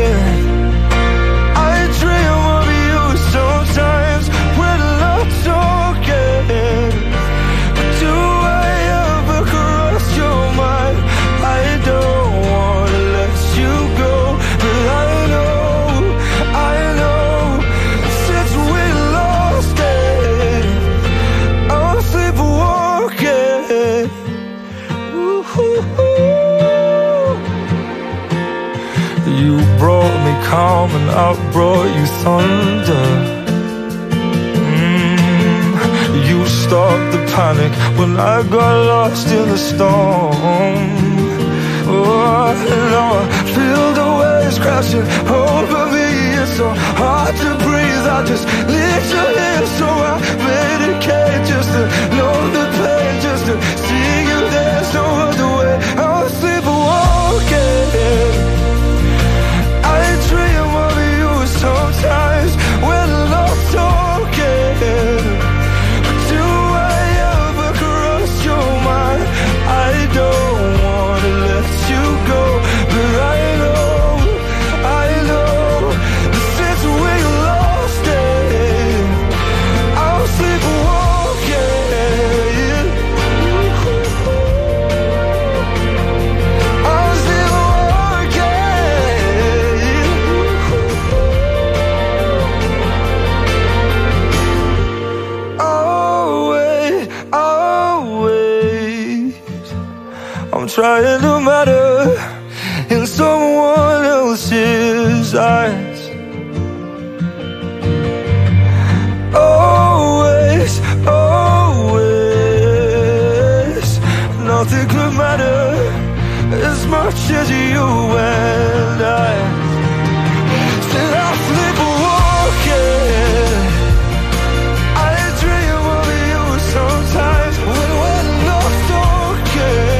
Calm and I brought you thunder. You stopped the panic when I got lost in the storm. Oh, now I feel the waves crashing over me. It's so hard to breathe. I just need you here, so I medicate just to know the pain, just to see you. There's no other way. I'm sleepwalking. Sometimes when I'm talking, do I ever cross your mind? I don't wanna let you go, but I know that since we lost it, I'll sleepwalking. I'll trying to matter in someone else's eyes. Always, always, nothing could matter as much as you and I. Still I sleepwalking. I dream of you sometimes when we're not talking.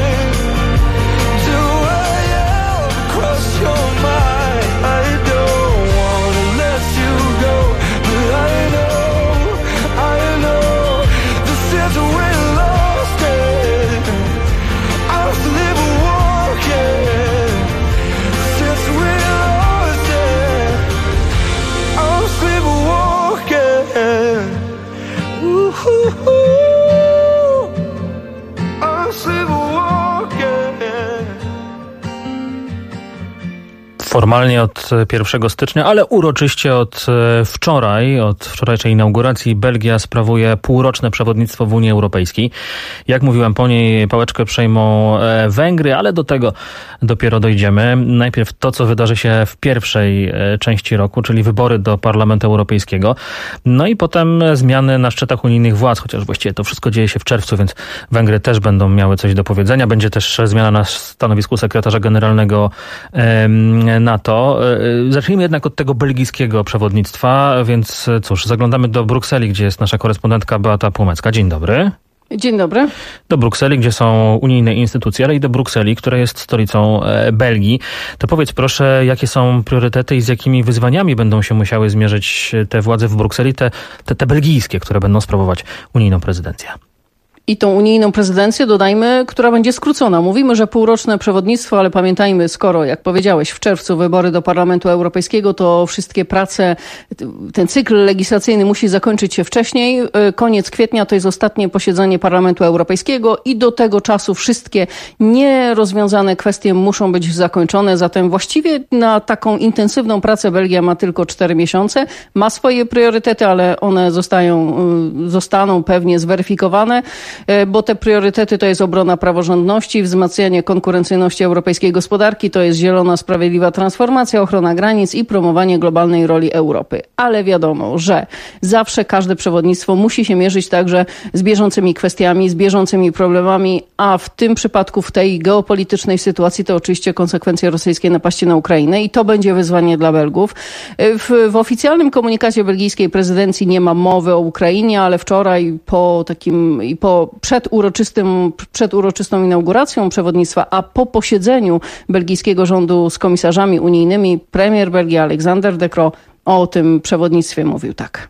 Formalnie od 1 stycznia, ale uroczyście od wczorajszej inauguracji Belgia sprawuje półroczne przewodnictwo w Unii Europejskiej. Jak mówiłem, po niej pałeczkę przejmą Węgry, ale do tego dopiero dojdziemy. Najpierw to, co wydarzy się w pierwszej części roku, czyli wybory do Parlamentu Europejskiego. No i potem zmiany na szczytach unijnych władz, chociaż właściwie to wszystko dzieje się w czerwcu, więc Węgry też będą miały coś do powiedzenia. Będzie też zmiana na stanowisku sekretarza generalnego NATO. Zacznijmy jednak od tego belgijskiego przewodnictwa, więc cóż, zaglądamy do Brukseli, gdzie jest nasza korespondentka Beata Płomecka. Dzień dobry. Dzień dobry. Do Brukseli, gdzie są unijne instytucje, ale i do Brukseli, która jest stolicą Belgii. To powiedz proszę, jakie są priorytety i z jakimi wyzwaniami będą się musiały zmierzyć te władze w Brukseli, te belgijskie, które będą sprawować unijną prezydencję. I tą unijną prezydencję dodajmy, która będzie skrócona. Mówimy, że półroczne przewodnictwo, ale pamiętajmy, skoro, jak powiedziałeś, w czerwcu wybory do Parlamentu Europejskiego, to wszystkie prace, ten cykl legislacyjny musi zakończyć się wcześniej. Koniec kwietnia to jest ostatnie posiedzenie Parlamentu Europejskiego i do tego czasu wszystkie nierozwiązane kwestie muszą być zakończone. Zatem właściwie na taką intensywną pracę Belgia ma tylko 4 miesiące. Ma swoje priorytety, ale one zostaną pewnie zweryfikowane, bo te priorytety to jest obrona praworządności, wzmacnianie konkurencyjności europejskiej gospodarki, to jest zielona, sprawiedliwa transformacja, ochrona granic i promowanie globalnej roli Europy. Ale wiadomo, że zawsze każde przewodnictwo musi się mierzyć także z bieżącymi kwestiami, z bieżącymi problemami, a w tym przypadku, w tej geopolitycznej sytuacji, to oczywiście konsekwencje rosyjskiej napaści na Ukrainę i to będzie wyzwanie dla Belgów. W oficjalnym komunikacie belgijskiej prezydencji nie ma mowy o Ukrainie, ale wczoraj przed uroczystą inauguracją przewodnictwa, a po posiedzeniu belgijskiego rządu z komisarzami unijnymi, premier Belgii Alexander De Croo o tym przewodnictwie mówił tak.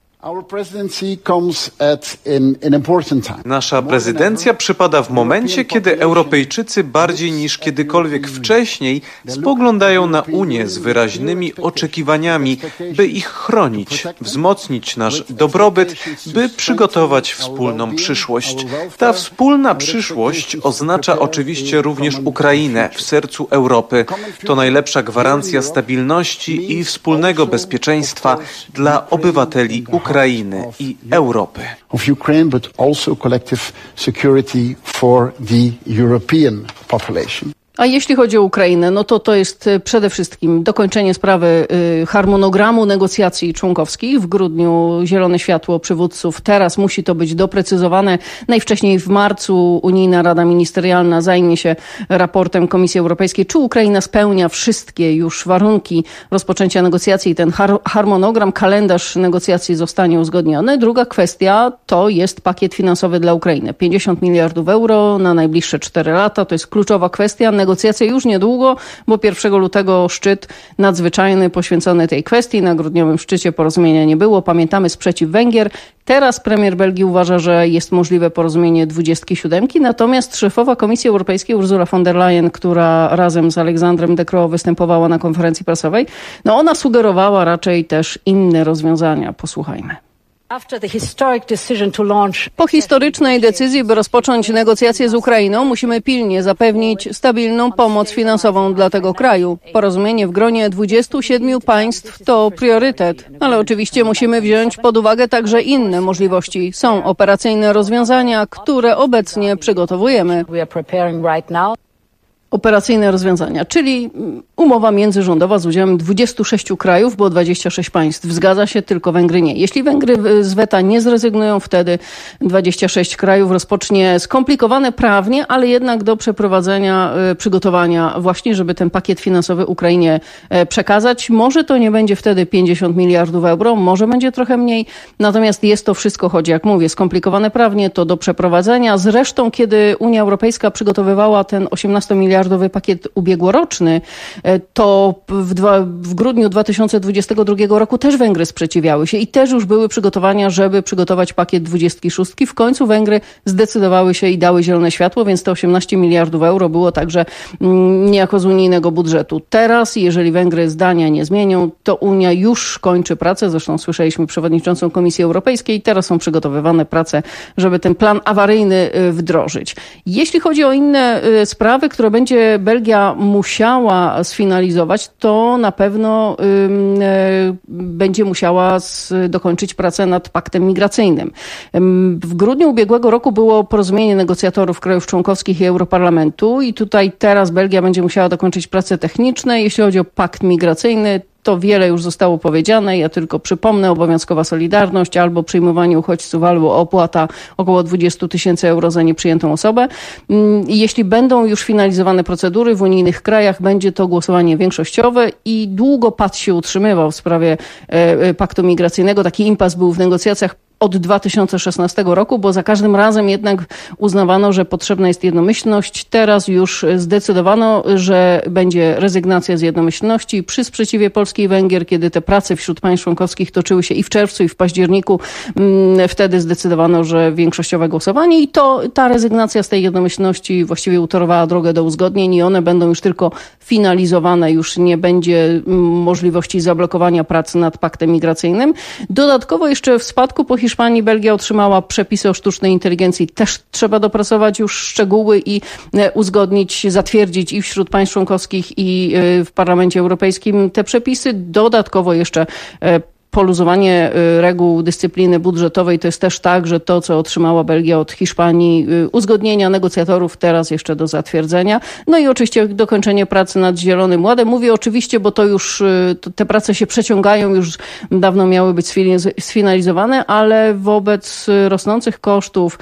Nasza prezydencja przypada w momencie, kiedy Europejczycy bardziej niż kiedykolwiek wcześniej spoglądają na Unię z wyraźnymi oczekiwaniami, by ich chronić, wzmocnić nasz dobrobyt, by przygotować wspólną przyszłość. Ta wspólna przyszłość oznacza oczywiście również Ukrainę w sercu Europy. To najlepsza gwarancja stabilności i wspólnego bezpieczeństwa dla obywateli Ukrainy i Europy. Of Ukraine, but also collective security for the European population. A jeśli chodzi o Ukrainę, no to jest przede wszystkim dokończenie sprawy harmonogramu negocjacji członkowskich. W grudniu zielone światło przywódców. Teraz musi to być doprecyzowane. Najwcześniej w marcu Unijna Rada Ministerialna zajmie się raportem Komisji Europejskiej, czy Ukraina spełnia wszystkie już warunki rozpoczęcia negocjacji. Ten harmonogram, kalendarz negocjacji zostanie uzgodniony. Druga kwestia to jest pakiet finansowy dla Ukrainy. 50 miliardów euro na najbliższe 4 lata. To jest kluczowa kwestia. Negocjacje już niedługo, bo 1 lutego szczyt nadzwyczajny poświęcony tej kwestii. Na grudniowym szczycie porozumienia nie było. Pamiętamy sprzeciw Węgier. Teraz premier Belgii uważa, że jest możliwe porozumienie 27, natomiast szefowa Komisji Europejskiej Ursula von der Leyen, która razem z Alexandrem De Croo występowała na konferencji prasowej, ona sugerowała raczej też inne rozwiązania. Posłuchajmy. Po historycznej decyzji, by rozpocząć negocjacje z Ukrainą, musimy pilnie zapewnić stabilną pomoc finansową dla tego kraju. Porozumienie w gronie 27 państw to priorytet, ale oczywiście musimy wziąć pod uwagę także inne możliwości. Są operacyjne rozwiązania, które obecnie przygotowujemy. Operacyjne rozwiązania, czyli umowa międzyrządowa z udziałem 26 krajów, bo 26 państw zgadza się, tylko Węgry nie. Jeśli Węgry z weta nie zrezygnują, wtedy 26 krajów rozpocznie skomplikowane prawnie, ale jednak do przeprowadzenia przygotowania właśnie, żeby ten pakiet finansowy Ukrainie przekazać. Może to nie będzie wtedy 50 miliardów euro, może będzie trochę mniej, natomiast jest to wszystko, choć jak mówię, skomplikowane prawnie, to do przeprowadzenia. Zresztą, kiedy Unia Europejska przygotowywała ten 18-miliardowy pakiet ubiegłoroczny, to w grudniu 2022 roku też Węgry sprzeciwiały się i też już były przygotowania, żeby przygotować pakiet 26. W końcu Węgry zdecydowały się i dały zielone światło, więc te 18 miliardów euro było także niejako z unijnego budżetu. Teraz, jeżeli Węgry zdania nie zmienią, to Unia już kończy pracę. Zresztą słyszeliśmy przewodniczącą Komisji Europejskiej. Teraz są przygotowywane prace, żeby ten plan awaryjny wdrożyć. Jeśli chodzi o inne sprawy, które będzie Belgia musiała sfinalizować, to na pewno będzie musiała dokończyć pracę nad paktem migracyjnym. W grudniu ubiegłego roku było porozumienie negocjatorów krajów członkowskich i Europarlamentu i tutaj teraz Belgia będzie musiała dokończyć prace techniczne. Jeśli chodzi o pakt migracyjny, to wiele już zostało powiedziane. Ja tylko przypomnę, obowiązkowa solidarność, albo przyjmowanie uchodźców, albo opłata około 20 000 euro za nieprzyjętą osobę. Jeśli będą już finalizowane procedury w unijnych krajach, będzie to głosowanie większościowe i długo pad się utrzymywał w sprawie paktu migracyjnego. Taki impas był w negocjacjach. od 2016 roku, bo za każdym razem jednak uznawano, że potrzebna jest jednomyślność. Teraz już zdecydowano, że będzie rezygnacja z jednomyślności. Przy sprzeciwie Polski i Węgier, kiedy te prace wśród państw członkowskich toczyły się i w czerwcu, i w październiku, wtedy zdecydowano, że większościowe głosowanie i ta rezygnacja z tej jednomyślności właściwie utorowała drogę do uzgodnień i one będą już tylko finalizowane. Już nie będzie możliwości zablokowania pracy nad paktem migracyjnym. Dodatkowo jeszcze w spadku po Hiszpanii Belgia otrzymała przepisy o sztucznej inteligencji. Też trzeba dopracować już szczegóły i uzgodnić, zatwierdzić i wśród państw członkowskich i w Parlamencie Europejskim te przepisy. Dodatkowo jeszcze poluzowanie reguł dyscypliny budżetowej to jest też tak, że to, co otrzymała Belgia od Hiszpanii, uzgodnienia negocjatorów teraz jeszcze do zatwierdzenia. No i oczywiście dokończenie pracy nad Zielonym Ładem. Mówię oczywiście, bo to już te prace się przeciągają, już dawno miały być sfinalizowane, ale wobec rosnących kosztów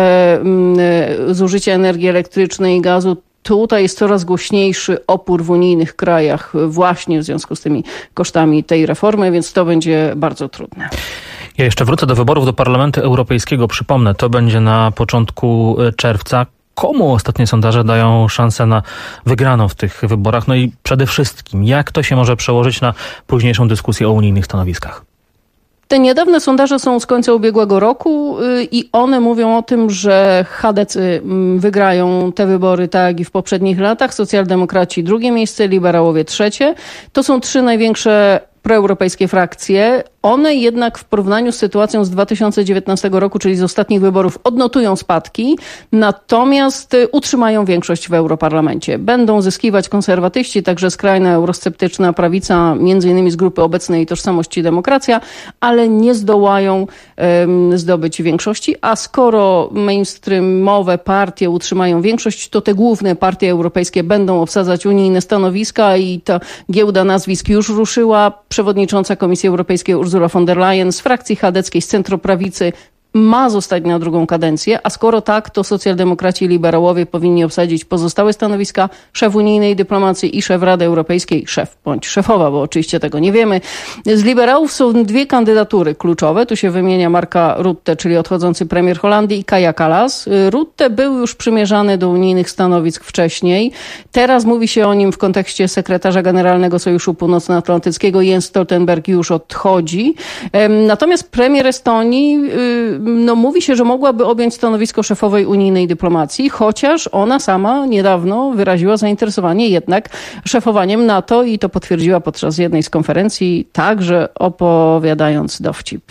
zużycia energii elektrycznej i gazu tutaj jest coraz głośniejszy opór w unijnych krajach właśnie w związku z tymi kosztami tej reformy, więc to będzie bardzo trudne. Ja jeszcze wrócę do wyborów do Parlamentu Europejskiego. Przypomnę, to będzie na początku czerwca. Komu ostatnie sondaże dają szansę na wygraną w tych wyborach? No i przede wszystkim, jak to się może przełożyć na późniejszą dyskusję o unijnych stanowiskach? Te niedawne sondaże są z końca ubiegłego roku i one mówią o tym, że chadecy wygrają te wybory tak jak i w poprzednich latach. Socjaldemokraci drugie miejsce, liberałowie trzecie. To są trzy największe proeuropejskie frakcje. One jednak w porównaniu z sytuacją z 2019 roku, czyli z ostatnich wyborów, odnotują spadki, natomiast utrzymają większość w Europarlamencie. Będą zyskiwać konserwatyści, także skrajna eurosceptyczna prawica, między innymi z grupy obecnej Tożsamość i Demokracja, ale nie zdołają zdobyć większości, a skoro mainstreamowe partie utrzymają większość, to te główne partie europejskie będą obsadzać unijne stanowiska i ta giełda nazwisk już ruszyła. Przewodnicząca Komisji Europejskiej Ursula von der Leyen z frakcji chadeckiej, z centroprawicy ma zostać na drugą kadencję, a skoro tak, to socjaldemokraci i liberałowie powinni obsadzić pozostałe stanowiska, szef unijnej dyplomacji i szef Rady Europejskiej, szef bądź szefowa, bo oczywiście tego nie wiemy. Z liberałów są dwie kandydatury kluczowe. Tu się wymienia Marka Rutte, czyli odchodzący premier Holandii, i Kaja Kallas. Rutte był już przymierzany do unijnych stanowisk wcześniej. Teraz mówi się o nim w kontekście sekretarza generalnego Sojuszu Północnoatlantyckiego. Jens Stoltenberg już odchodzi. Natomiast premier Estonii mówi się, że mogłaby objąć stanowisko szefowej unijnej dyplomacji, chociaż ona sama niedawno wyraziła zainteresowanie jednak szefowaniem NATO i to potwierdziła podczas jednej z konferencji, także opowiadając dowcip.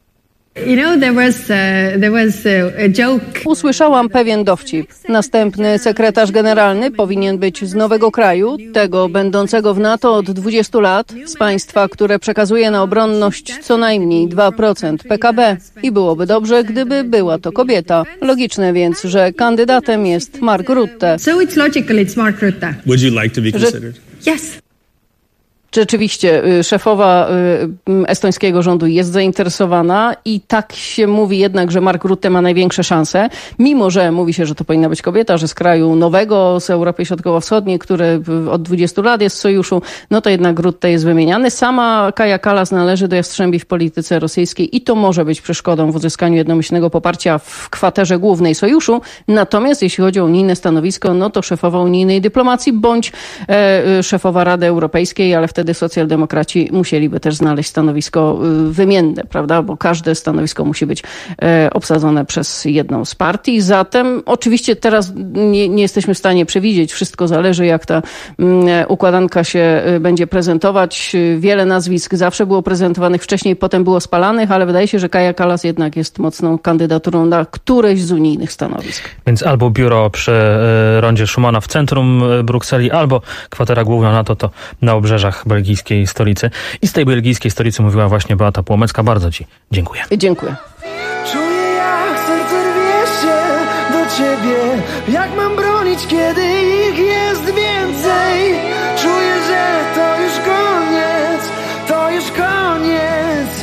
Usłyszałam pewien dowcip. Następny sekretarz generalny powinien być z nowego kraju, tego będącego w NATO od 20 lat, z państwa, które przekazuje na obronność co najmniej 2% PKB. I byłoby dobrze, gdyby była to kobieta. Logiczne więc, że kandydatem jest Mark Rutte. Would you like to be considered? Yes. Rzeczywiście szefowa estońskiego rządu jest zainteresowana i tak się mówi jednak, że Mark Rutte ma największe szanse, mimo że mówi się, że to powinna być kobieta, że z kraju nowego, z Europy Środkowo-Wschodniej, który od 20 lat jest w sojuszu, no to jednak Rutte jest wymieniany. Sama Kaja Kallas należy do jastrzębi w polityce rosyjskiej i to może być przeszkodą w uzyskaniu jednomyślnego poparcia w kwaterze głównej sojuszu. Natomiast jeśli chodzi o unijne stanowisko, no to szefowa unijnej dyplomacji bądź szefowa Rady Europejskiej, ale wtedy socjaldemokraci musieliby też znaleźć stanowisko wymienne, prawda? Bo każde stanowisko musi być obsadzone przez jedną z partii. Zatem oczywiście teraz nie jesteśmy w stanie przewidzieć. Wszystko zależy, jak ta układanka się będzie prezentować. Wiele nazwisk zawsze było prezentowanych wcześniej, potem było spalanych, ale wydaje się, że Kaja Kallas jednak jest mocną kandydaturą na któreś z unijnych stanowisk. Więc albo biuro przy rondzie Schumana w centrum Brukseli, albo kwatera główna NATO to na obrzeżach belgijskiej stolicy. I z tej belgijskiej stolicy mówiła właśnie Beata Płomecka. Bardzo Ci dziękuję. Dziękuję. Czuję, jak serce rwie się do Ciebie. Jak mam bronić, kiedy ich jest więcej? Czuję, że to już koniec. To już koniec.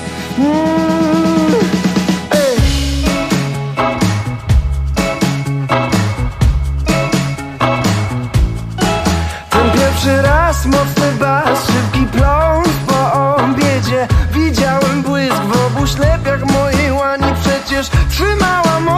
Ten pierwszy raz mocny bas, szybki pląs po obiedzie. Widziałem błysk w obu ślepiach mojej łani.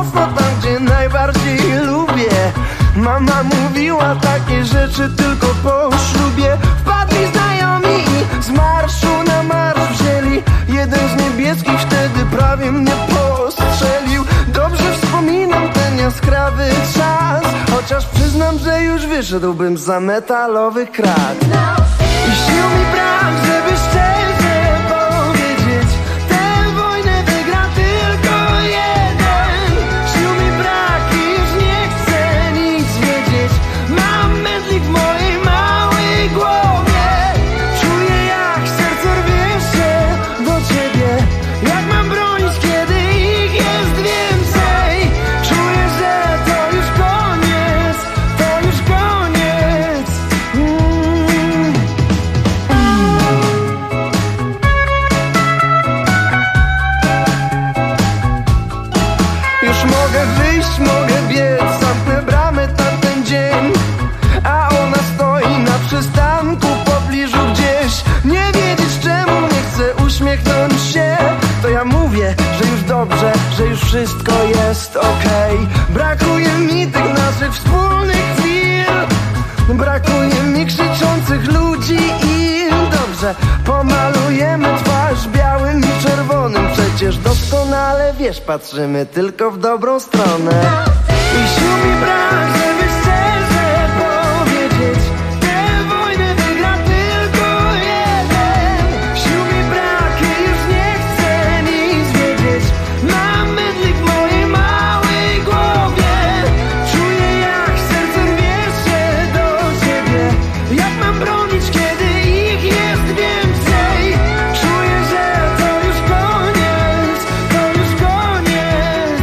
mocno tam, gdzie najbardziej lubię. Mama mówiła takie rzeczy tylko po ślubie. Wpadli znajomi i z marszu na marsz wzięli. Jeden z niebieskich wtedy prawie mnie postrzelił. Dobrze wspominam ten jaskrawy czas, chociaż przyznam, że już wyszedłbym za metalowych krat. I sił mi brak, żeby szczerze powiedzieć, tę wojnę wygra tylko jeden. Sił mi brak i już nie chcę nic wiedzieć. Mam mętlik w mojej małej głowie. Czuję, jak serce rwie się do ciebie. Jak mam bronić, kiedy ich jest więcej. Czuję, że to już koniec, to już koniec. Już mogę wyjść, mogę biec, zamknę bramę tamten dzień. A ona stoi na przystanku w pobliżu gdzieś. Nie wiedzieć czemu nie chcę uśmiechnąć się. To ja mówię, że już dobrze, że już wszystko jest okej. Brakuje mi tych naszych wspólnych chwil. Brakuje mi krzyczących ludzi i dobrze, pomalujemy twarz białym i czerwonym. Przecież doskonale wiesz, patrzymy tylko w dobrą stronę. I sił mi brak, żeby szczerze powiedzieć, tę wojnę wygra tylko jeden. Sił mi brak i już nie chcę nic wiedzieć. Mam mydlik w mojej małej głowie. Czuję, jak serce rwie się do ciebie. Jak mam bronić, kiedy ich jest więcej. Czuję, że to już koniec, to już koniec.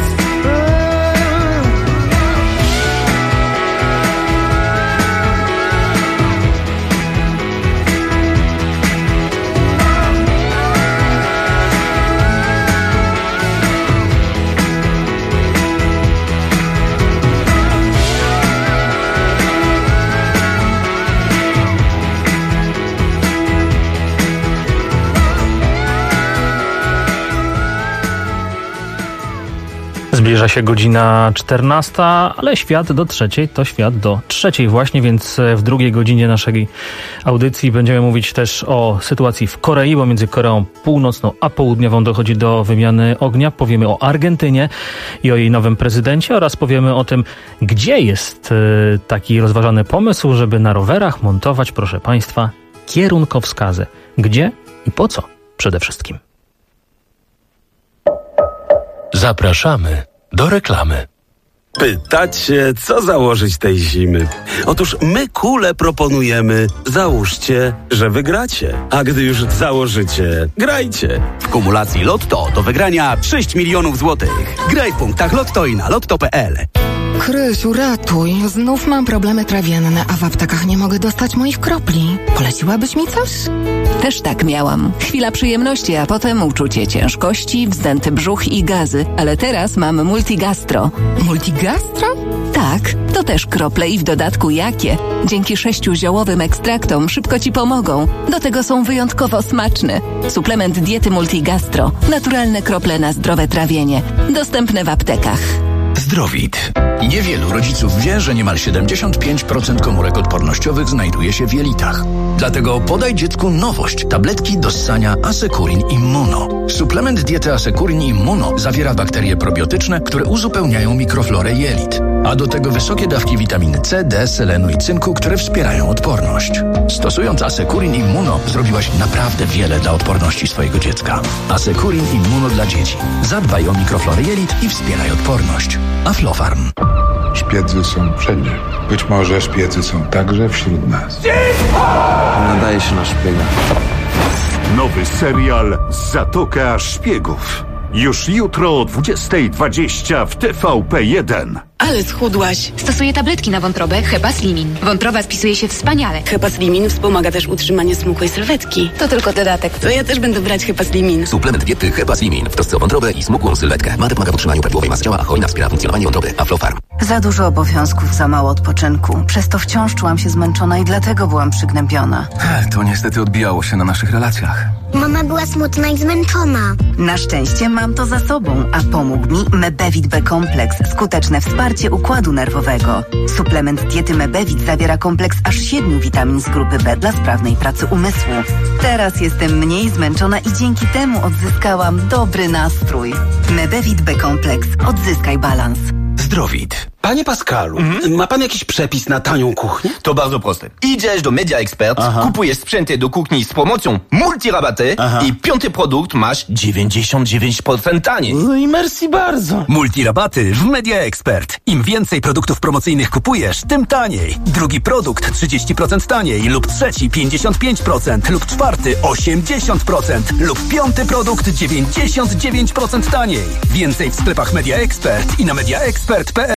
Zbliża się godzina 14, ale świat do trzeciej to świat do trzeciej właśnie, więc w drugiej godzinie naszej audycji będziemy mówić też o sytuacji w Korei, bo między Koreą Północną a Południową dochodzi do wymiany ognia. Powiemy o Argentynie i o jej nowym prezydencie oraz powiemy o tym, gdzie jest taki rozważany pomysł, żeby na rowerach montować, proszę Państwa, kierunkowskazy. Gdzie i po co przede wszystkim. Zapraszamy do reklamy. Pytacie, co założyć tej zimy? Otóż my kule proponujemy. Załóżcie, że wygracie. A gdy już założycie, grajcie. W kumulacji Lotto do wygrania 6 milionów złotych. Graj w punktach Lotto i na lotto.pl. Krysiu, ratuj. Znów mam problemy trawienne, a w aptekach nie mogę dostać moich kropli. Poleciłabyś mi coś? Też tak miałam. Chwila przyjemności, a potem uczucie ciężkości, wzdęty brzuch i gazy. Ale teraz mam Multigastro. Multigastro? Tak, to też krople i w dodatku jakie. Dzięki 6 ziołowym ekstraktom szybko Ci pomogą. Do tego są wyjątkowo smaczne. Suplement diety Multigastro. Naturalne krople na zdrowe trawienie. Dostępne w aptekach. Zdrowit. Niewielu rodziców wie, że niemal 75% komórek odpornościowych znajduje się w jelitach. Dlatego podaj dziecku nowość. Tabletki do ssania Asekurin Immuno. Suplement diety Asekurin Immuno zawiera bakterie probiotyczne, które uzupełniają mikroflorę jelit. A do tego wysokie dawki witaminy C, D, selenu i cynku, które wspierają odporność. Stosując Asekurin Immuno zrobiłaś naprawdę wiele dla odporności swojego dziecka. Asekurin Immuno dla dzieci. Zadbaj o mikroflorę jelit i wspieraj odporność. Aflofarm. Szpiedzy są wszędzie. Być może szpiedzy są także wśród nas. Nadaje się na szpiega. Nowy serial Zatoka Szpiegów. Już jutro o 20:20 w TVP1. Ale schudłaś. Stosuję tabletki na wątrobę Hepaslimin. Wątroba spisuje się wspaniale. Hepaslimin wspomaga też utrzymanie smukłej sylwetki. To tylko dodatek. To ja też będę brać Hepaslimin. Suplement diety Hepaslimin w trosce o wątrobę i smukłą sylwetkę. Ma pomaga w utrzymaniu prawidłowej masy ciała, a hojna wspiera funkcjonowanie wątroby. Aflofarm. Za dużo obowiązków, za mało odpoczynku. Przez to wciąż czułam się zmęczona i dlatego byłam przygnębiona. To niestety odbijało się na naszych relacjach. Mama była smutna i zmęczona. Na szczęście mam to za sobą, a pomógł mi Mebevit B-kompleks. Skuteczne wsparcie układu nerwowego. Suplement diety Mebevit zawiera kompleks aż 7 witamin z grupy B dla sprawnej pracy umysłu. Teraz jestem mniej zmęczona i dzięki temu odzyskałam dobry nastrój. Mebevit B-kompleks. Odzyskaj balans. Zdrowit. Panie Pascalu, ma pan jakiś przepis na tanią kuchnię? To bardzo proste. Idziesz do Media Expert, kupujesz sprzęty do kuchni z promocją multirabaty i piąty produkt masz 99% taniej. No i merci bardzo. Multirabaty w Media Expert. Im więcej produktów promocyjnych kupujesz, tym taniej. Drugi produkt 30% taniej lub trzeci 55% lub czwarty 80% lub piąty produkt 99% taniej. Więcej w sklepach Media Expert i na mediaexpert.pl.